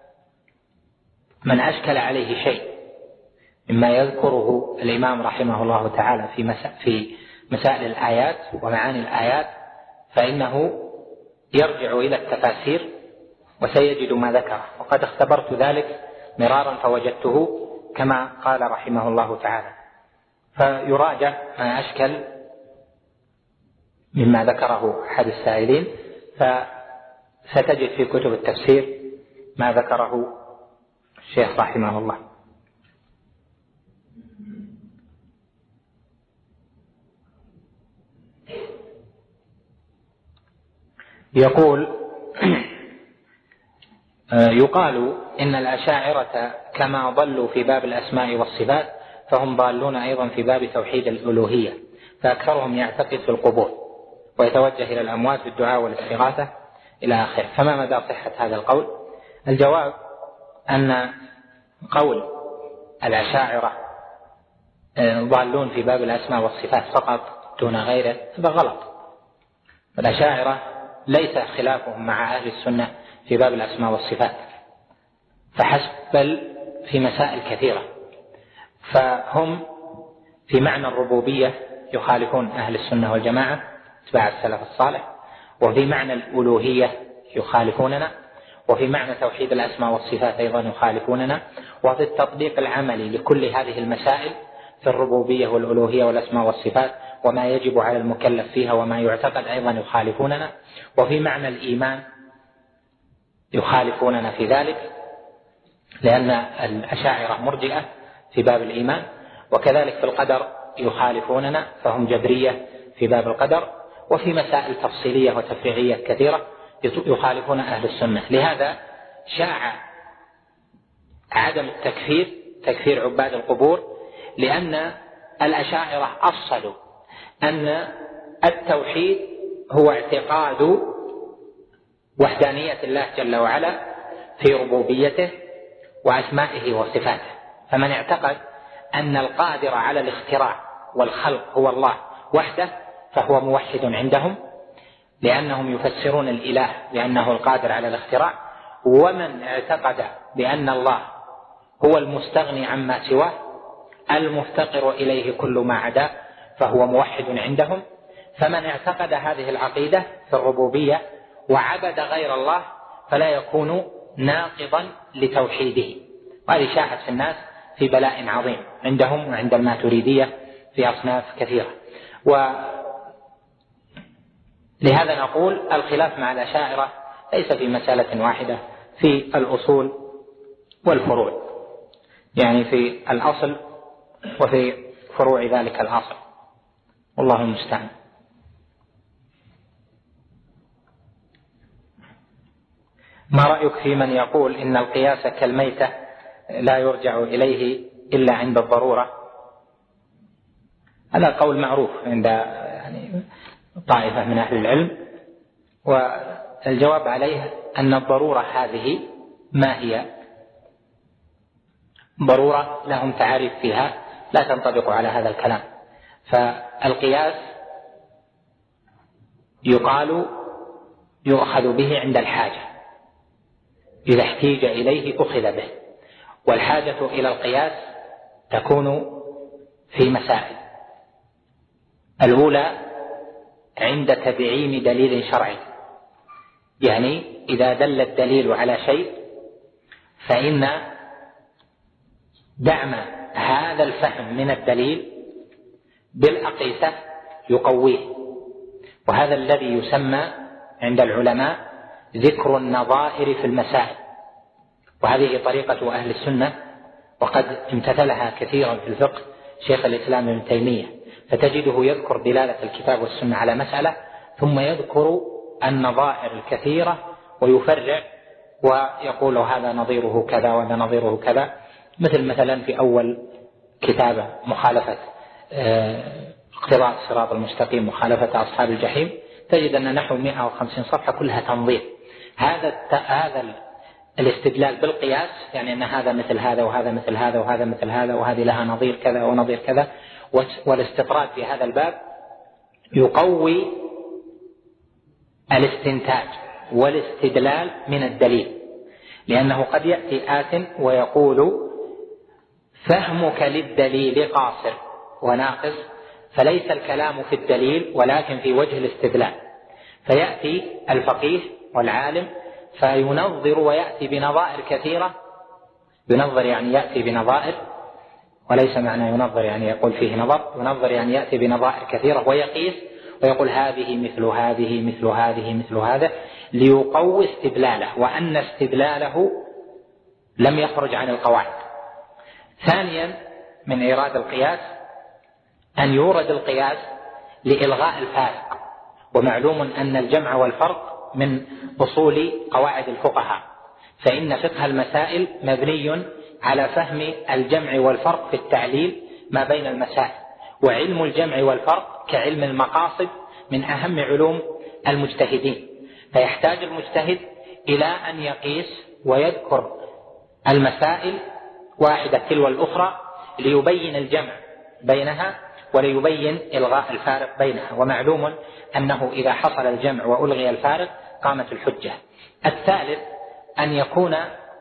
B: من أشكل عليه شيء مما يذكره الإمام رحمه الله تعالى في في مسائل الآيات ومعاني الآيات، فإنه يرجع إلى التفاسير وسيجد ما ذكره، وقد اختبرت ذلك مرارا فوجدته كما قال رحمه الله تعالى. فيراجع ما أشكل مما ذكره أحد السائلين، فستجد في كتب التفسير ما ذكره الشيخ رحمه الله. يقول يقال إن الأشاعرة كما ضلوا في باب الأسماء والصفات فهم ضالون أيضا في باب توحيد الألوهية، فأكثرهم يعتقد في القبور ويتوجه إلى الأموات بالدعاء والاستغاثة إلى آخره. فما مدى صحة هذا القول؟ الجواب أن قول الأشاعرة ضالون في باب الأسماء والصفات فقط دون غيره هذا غلط. الأشاعرة ليس خلافهم مع أهل السنة في باب الأسماء والصفات فحسب، بل في مسائل كثيرة. فهم في معنى الربوبية يخالفون أهل السنة والجماعة اتباع السلف الصالح، وفي معنى الألوهية يخالفوننا، وفي معنى توحيد الأسماء والصفات أيضا يخالفوننا، وفي التطبيق العملي لكل هذه المسائل في الربوبية والألوهية والأسماء والصفات وما يجب على المكلف فيها وما يعتقد أيضا يخالفوننا، وفي معنى الإيمان يخالفوننا في ذلك، لأن الأشاعرة مرجئة في باب الإيمان، وكذلك في القدر يخالفوننا فهم جبرية في باب القدر، وفي مسائل تفصيلية وتفريعية كثيرة يخالفون أهل السنة. لهذا شاع عدم التكفير، تكفير عباد القبور، لأن الأشاعرة أفصلوا أن التوحيد هو اعتقاد وحدانية الله جل وعلا في ربوبيته وأسمائه وصفاته. فمن اعتقد أن القادر على الاختراع والخلق هو الله وحده فهو موحد عندهم، لأنهم يفسرون الإله بأنه القادر على الاختراع. ومن اعتقد بأن الله هو المستغني عما سواه المفتقر إليه كل ما عداه فهو موحد عندهم. فمن اعتقد هذه العقيدة في الربوبية وعبد غير الله فلا يكون ناقضا لتوحيده. وهذه شاعت في الناس في بلاء عظيم عندهم وعند الماتريدية في أصناف كثيرة. ولهذا نقول الخلاف مع الأشاعرة ليس في مسألة واحدة، في الأصول والفروع، يعني في الأصل وفي فروع ذلك الأصل، والله المستعان. ما رأيك في من يقول إن القياس كالميتة لا يرجع إليه إلا عند الضرورة؟ هذا قول معروف عند يعني طائفة من أهل العلم، والجواب عليه أن الضرورة هذه ما هي؟ ضرورة لهم تعريف فيها لا تنطبق على هذا الكلام. فالقياس يقال يؤخذ به عند الحاجة، إذا احتيج إليه أخذ به، والحاجة إلى القياس تكون في مسائل. الأولى عند تدعيم دليل شرعي، يعني إذا دل الدليل على شيء فإن دعم هذا الفهم من الدليل بالأقيسة يقويه، وهذا الذي يسمى عند العلماء ذكر النظائر في المسائل. وهذه طريقة أهل السنة، وقد امتثلها كثيرا في الفقه شيخ الإسلام ابن تيمية، فتجده يذكر دلالة الكتاب والسنة على مسألة ثم يذكر النظائر الكثيرة ويفرع ويقول هذا نظيره كذا وهذا نظيره كذا. مثل مثلا في أول كتابة مخالفة اقتضاء الصراط المستقيم مخالفة أصحاب الجحيم، تجد أن نحو مئة وخمسين صفحة كلها تنظير. هذا هذا الاستدلال بالقياس، يعني أن هذا مثل هذا وهذا مثل هذا وهذا مثل هذا وهذه لها نظير كذا ونظير كذا، والاستطراد في هذا الباب يقوي الاستنتاج والاستدلال من الدليل، لأنه قد يأتي آت ويقول فهمك للدليل قاصر وناقص، فليس الكلام في الدليل ولكن في وجه الاستدلال. فيأتي الفقيه والعالم فينظر ويأتي بنظائر كثيرة. ينظر يعني يأتي بنظائر، وليس معنى ينظر يعني يقول فيه نظر، ينظر يعني يأتي بنظائر كثيرة ويقيس ويقول هذه مثل هذه مثل هذه مثل هذا، ليقوي استدلاله، وأن استدلاله لم يخرج عن القواعد. ثانيا من إيراد القياس أن يورد القياس لإلغاء الفارق، ومعلوم أن الجمع والفرق من أصول قواعد الفقهاء، فإن فقه المسائل مبني على فهم الجمع والفرق في التعليل ما بين المسائل، وعلم الجمع والفرق كعلم المقاصد من أهم علوم المجتهدين، فيحتاج المجتهد إلى أن يقيس ويذكر المسائل واحدة تلو الأخرى ليبين الجمع بينها وليبين إلغاء الفارق بينها، ومعلوم أنه إذا حصل الجمع وألغي الفارق قامت الحجة. الثالث أن يكون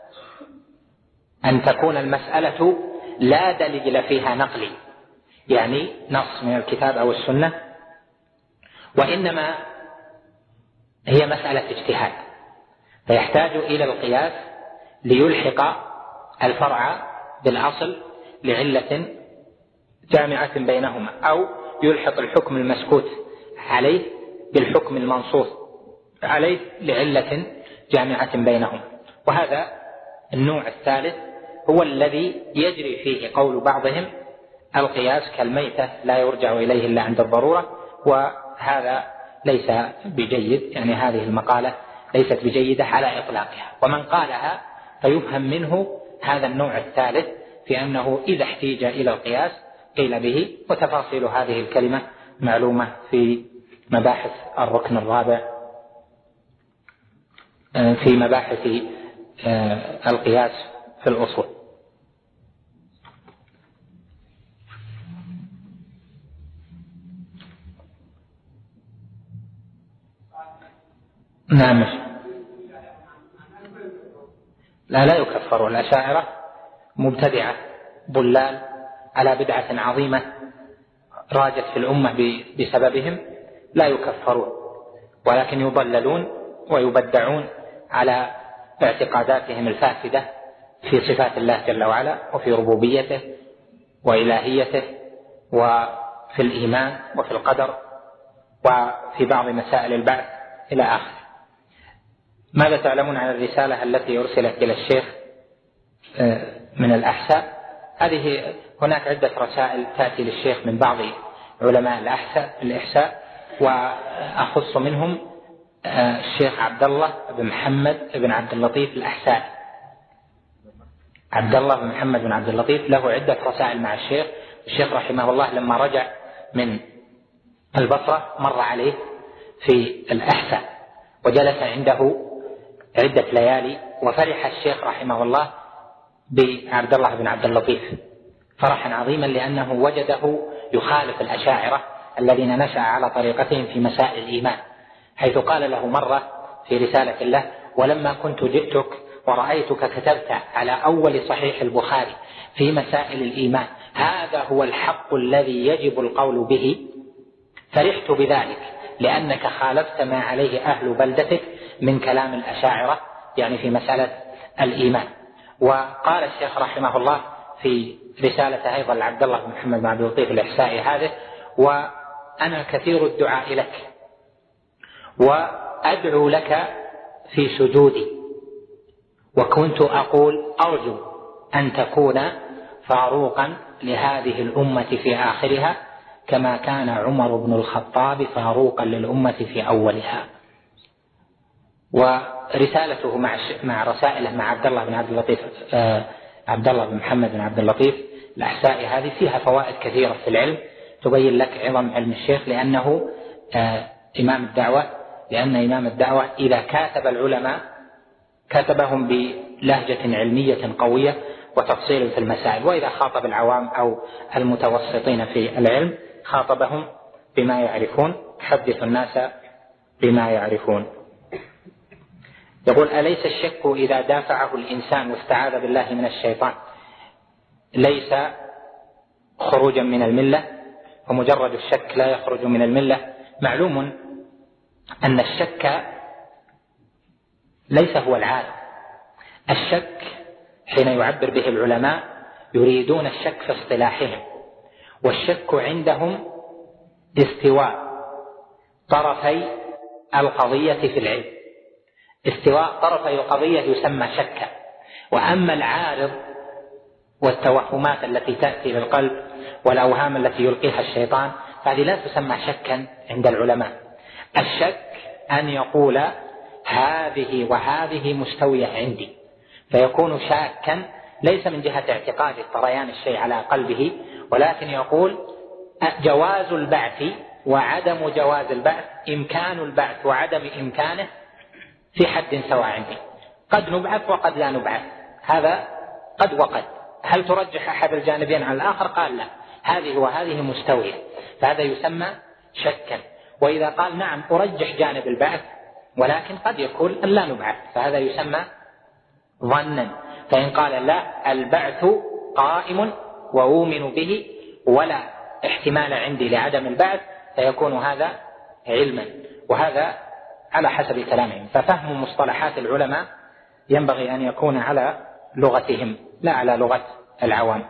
B: أن تكون المسألة لا دليل فيها نقلي، يعني نص من الكتاب أو السنة، وإنما هي مسألة اجتهاد، فيحتاج إلى القياس ليلحق الفرع بالأصل لعلة جامعة بينهما، أو يلحق الحكم المسكوت عليه بالحكم المنصوص عليه لعلة جامعة بينهما. وهذا النوع الثالث هو الذي يجري فيه قول بعضهم القياس كالميتة لا يرجع إليه إلا عند الضرورة، وهذا ليس بجيد، يعني هذه المقالة ليست بجيدة على إطلاقها. ومن قالها فيفهم منه هذا النوع الثالث في أنه إذا احتيج إلى القياس قيل به، وتفاصيل هذه الكلمة معلومة في مباحث الركن الرابع في مباحث القياس في الأصول. نعم. لا لا يكفر الأشاعرة، مبتدعة ضلال على بدعة عظيمة راجت في الأمة بسببهم، لا يكفرون، ولكن يضللون ويبدعون على اعتقاداتهم الفاسدة في صفات الله جل وعلا، وفي ربوبيته وإلهيته، وفي الإيمان وفي القدر، وفي بعض مسائل البعث إلى آخره. ماذا تعلمون عن الرسالة التي أرسلت إلى الشيخ من الأحساء؟ هذه هناك عدة رسائل تأتي للشيخ من بعض علماء الأحساء الإحساء، وأخص منهم الشيخ عبد الله بن محمد بن عبد اللطيف الأحساء. عبد الله بن محمد بن عبد اللطيف له عدة رسائل مع الشيخ. الشيخ رحمه الله لما رجع من البصرة مر عليه في الأحساء وجلس عنده عدة ليالي، وفرح الشيخ رحمه الله بعبد الله بن عبد اللطيف فرحا عظيما، لأنه وجده يخالف الأشاعرة الذين نشأ على طريقتهم في مسائل الإيمان، حيث قال له مرة في رسالة له: ولما كنت جئتك ورأيتك كتبت على أول صحيح البخاري في مسائل الإيمان هذا هو الحق الذي يجب القول به، فرحت بذلك لأنك خالفت ما عليه أهل بلدتك من كلام الأشاعرة، يعني في مسألة الإيمان. وقال الشيخ رحمه الله في رسالة أيضا لعبد الله بن محمد بن عبد اللطيف الإحسائي هذه: وأنا كثير الدعاء لك وأدعو لك في سجودي، وكنت أقول أرجو أن تكون فاروقا لهذه الأمة في آخرها كما كان عمر بن الخطاب فاروقا للأمة في أولها. ورسالته مع مع رسائله مع عبد الله بن عبد اللطيف آه عبد الله بن محمد بن عبد اللطيف الأحسائي هذه فيها فوائد كثيرة في العلم تبين لك عظم علم الشيخ، لأنه آه إمام الدعوة، لأن إمام الدعوة إذا كاتب العلماء كتبهم بلهجة علمية قوية وتفصيل في المسائل، وإذا خاطب العوام أو المتوسطين في العلم خاطبهم بما يعرفون، حدث الناس بما يعرفون. يقول: أليس الشك إذا دافعه الإنسان واستعاذ بالله من الشيطان ليس خروجا من الملة؟ ومجرد الشك لا يخرج من الملة. معلوم أن الشك ليس هو العارض. الشك حين يعبر به العلماء يريدون الشك في اصطلاحهم، والشك عندهم استواء طرفي القضية في العلم. استواء طرفي القضية يسمى شكا، وأما العارض والتوهمات التي تأتي للقلب والأوهام التي يلقيها الشيطان هذه لا تسمى شكا عند العلماء. الشك أن يقول هذه وهذه مستوية عندي، فيكون شاكا ليس من جهة اعتقاد طريان الشيء على قلبه، ولكن يقول جواز البعث وعدم جواز البعث، إمكان البعث وعدم إمكانه في حد سواء عندي، قد نبعث وقد لا نبعث، هذا قد وقد، هل ترجح أحد الجانبين على الآخر؟ قال لا، هذه وهذه مستوية، فهذا يسمى شكا. وإذا قال نعم أرجح جانب البعث ولكن قد يكون أن لا نبعث، فهذا يسمى ظنا. فإن قال لا البعث قائم وأؤمن به ولا احتمال عندي لعدم البعث فيكون هذا علما، وهذا على حسب كلامهم. ففهم مصطلحات العلماء ينبغي أن يكون على لغتهم لا على لغة العوام.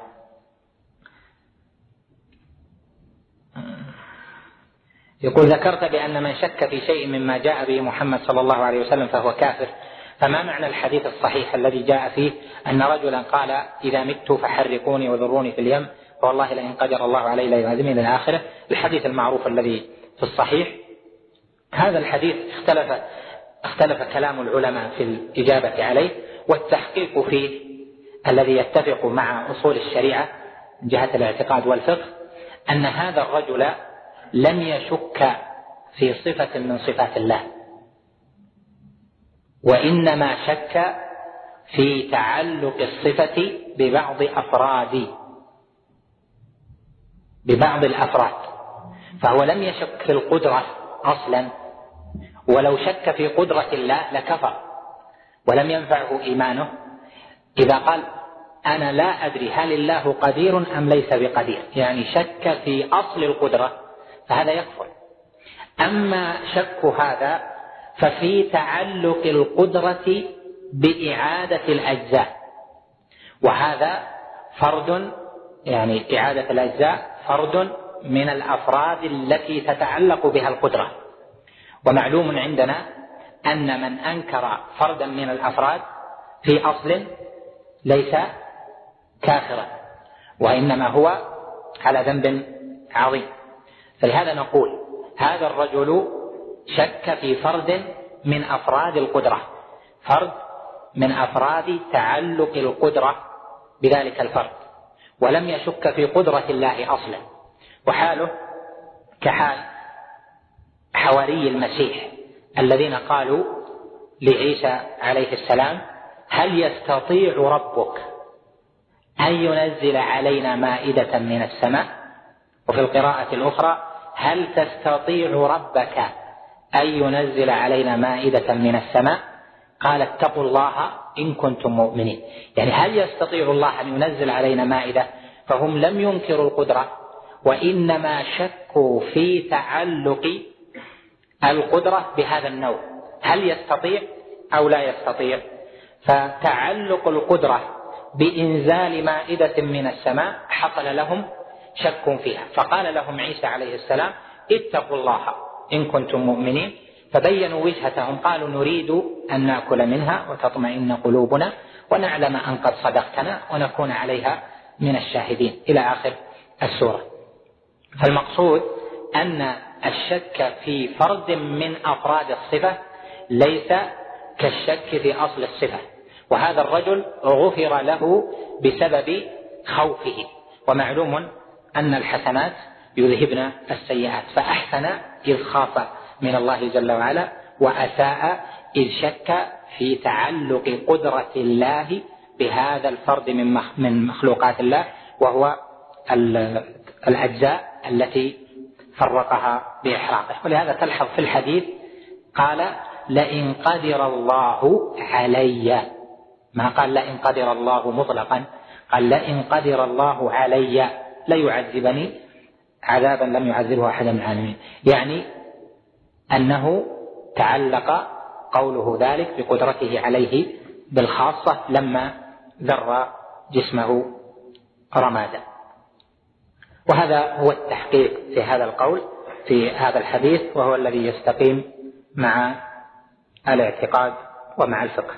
B: يقول ذكرت بأن من شك في شيء مما جاء به محمد صلى الله عليه وسلم فهو كافر، فما معنى الحديث الصحيح الذي جاء فيه أن رجلا قال إذا مت فحرقوني وذروني في اليم فوالله لئن قدر الله علي ليعذبني إلى آخره، الحديث المعروف الذي في الصحيح. هذا الحديث اختلف اختلف كلام العلماء في الإجابة عليه، والتحقيق فيه الذي يتفق مع أصول الشريعة من جهة الاعتقاد والفقه أن هذا الرجل لم يشك في صفة من صفات الله، وإنما شك في تعلق الصفة ببعض أفراد ببعض الأفراد فهو لم يشك في القدرة أصلا، ولو شك في قدرة الله لكفر ولم ينفعه إيمانه. إذا قال أنا لا أدري هل الله قدير أم ليس بقدير، يعني شك في أصل القدرة، فهذا يكفر. أما شك هذا ففي تعلق القدرة بإعادة الأجزاء، وهذا فرد، يعني إعادة الأجزاء فرد من الأفراد التي تتعلق بها القدرة. ومعلوم عندنا أن من أنكر فردا من الأفراد في أصل ليس كافرا، وإنما هو على ذنب عظيم. فلهذا نقول هذا الرجل شك في فرد من أفراد القدرة، فرد من أفراد تعلق القدرة بذلك الفرد، ولم يشك في قدرة الله أصلا. وحاله كحال حواري المسيح الذين قالوا لعيسى عليه السلام هل يستطيع ربك أن ينزل علينا مائدة من السماء؟ وفي القراءة الأخرى هل تستطيع ربك أن ينزل علينا مائدة من السماء؟ قال اتقوا الله إن كنتم مؤمنين. يعني هل يستطيع الله أن ينزل علينا مائدة؟ فهم لم ينكروا القدرة، وإنما شكوا في تعلق القدرة بهذا النوع، هل يستطيع أو لا يستطيع. فتعلق القدرة بإنزال مائدة من السماء حصل لهم شك فيها، فقال لهم عيسى عليه السلام اتقوا الله إن كنتم مؤمنين، فبينوا وجهتهم، قالوا نريد أن نأكل منها وتطمئن قلوبنا ونعلم أن قد صدقتنا ونكون عليها من الشاهدين إلى آخر السورة. فالمقصود أن الشك في فرد من أفراد الصفة ليس كالشك في أصل الصفة، وهذا الرجل غفر له بسبب خوفه. ومعلوم أن الحسنات يذهبن السيئات، فأحسن إذ خاف من الله جل وعلا، وأساء إذ شك في تعلق قدرة الله بهذا الفرد من مخلوقات الله، وهو الأجزاء التي فرقها بإحراقه. ولهذا تلحظ في الحديث قال لئن قدر الله علي، ما قال لئن قدر الله مطلقا، قال لئن قدر الله علي ليعذبني عذابا لم يعذبه أحد من العالمين، يعني أنه تعلق قوله ذلك بقدرته عليه بالخاصة لما ذر جسمه رمادا. وهذا هو التحقيق في هذا القول في هذا الحديث، وهو الذي يستقيم مع الاعتقاد ومع الفقه.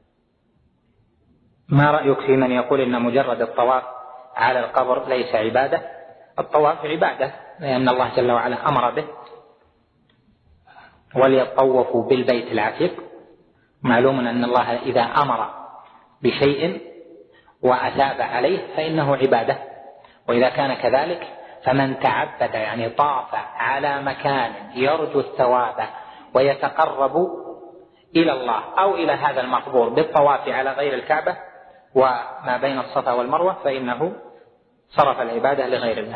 B: ما رأيك في من يقول إن مجرد الطواف على القبر ليس عبادة؟ الطواف عبادة لأن الله جل وعلا أمر به، وليطوفوا بالبيت العتيق. معلوم أن الله إذا أمر بشيء وأثاب عليه فإنه عبادة، وإذا كان كذلك فمن تعبد يعني طاف على مكان يرجو الثواب ويتقرب إلى الله أو إلى هذا المقبور بالطواف على غير الكعبة وما بين الصفا والمروة فإنه صرف العبادة لغير الله.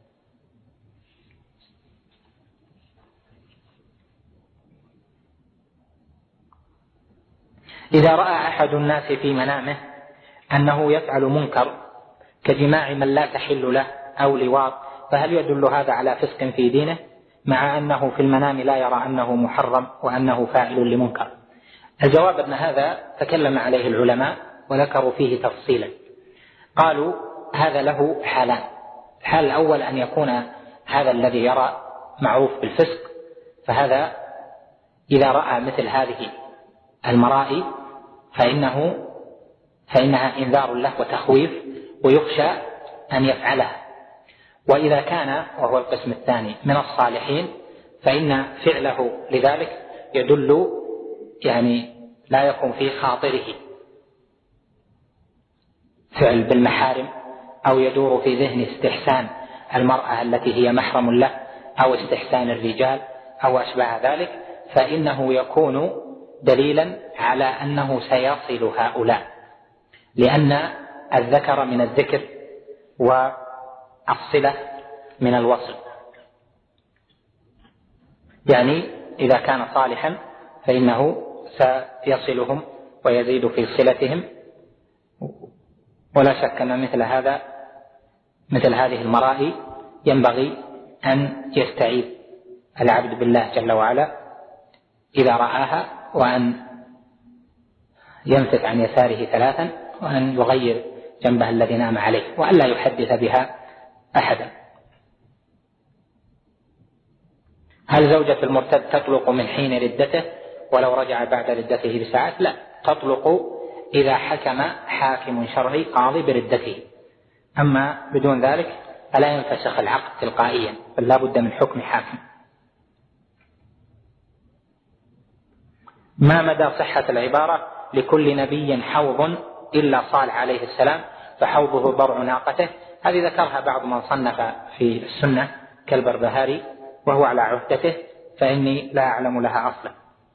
B: إذا رأى أحد الناس في منامه أنه يفعل منكر كجماع من لا تحل له أو لواط، فهل يدل هذا على فسق في دينه مع أنه في المنام لا يرى أنه محرم وأنه فاعل لمنكر؟ الجواب أن هذا تكلم عليه العلماء وذكروا فيه تفصيلا. قالوا هذا له حالان. الحال الأول أن يكون هذا الذي يرى معروف بالفسق، فهذا إذا رأى مثل هذه المرائي فإنه فإنها إنذار له وتخويف ويخشى أن يفعلها. وإذا كان وهو القسم الثاني من الصالحين فإن فعله لذلك يدل يعني لا يكون في خاطره فعل بالمحارم، أو يدور في ذهن استحسان المرأة التي هي محرم له أو استحسان الرجال أو أشبه ذلك، فإنه يكون دليلا على أنه سيصل هؤلاء، لأن الذكر من الذكر والصلة من الوصل. يعني إذا كان صالحا فإنه سيصلهم ويزيد في صلتهم. ولا شك أن مثل هذا مثل هذه المرائي ينبغي أن يستعيذ العبد بالله جل وعلا إذا رآها، وأن يمسك عن يساره ثلاثا، وأن يغير جنبه الذي نام عليه، وأن لا يحدث بها أحدا. هل زوجة المرتد تطلق من حين ردته ولو رجع بعد ردته بساعات؟ لا، تطلق إذا حكم حاكم شرعي قاضي بردته، أما بدون ذلك فلا ينفسخ العقد تلقائيا، بل لا بد من حكم حاكم. ما مدى صحة العبارة لكل نبي حوض إلا صالح عليه السلام فحوضه ضرع ناقته؟ هذه ذكرها بعض من صنف في السنة كالبربهاري وهو على عهدته، فإني لا أعلم لها أصلا.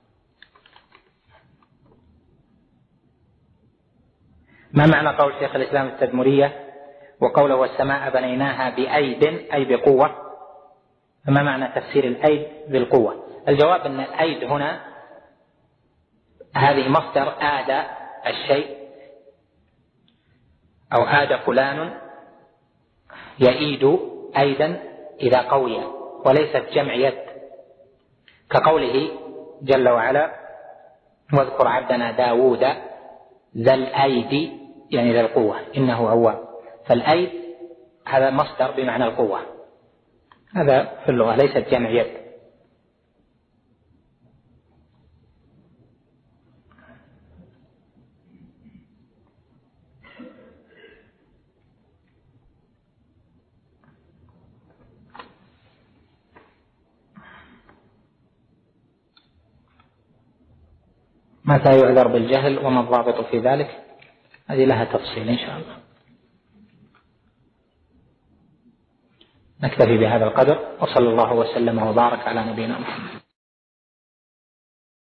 B: ما معنى قول شيخ الإسلام التدمرية وقوله والسماء بنيناها بأيد أي بقوة؟ فما معنى تفسير الأيد بالقوة؟ الجواب أن الأيد هنا هذه مصدر آد الشيء، أو آد فلان يأيد أيدا إذا قوي، وليست جمع يد، كقوله جل وعلا واذكر عبدنا داود ذا الأيدي يعني ذا القوة إنه أواب. فالأيد هذا مصدر بمعنى القوة، هذا في اللغة ليست جمع يد. متى يعذر بالجهل وما الضابط في ذلك؟ هذه لها تفصيل إن شاء الله. نكتفي بهذا القدر، وصلى الله وسلم وبارك على نبينا محمد.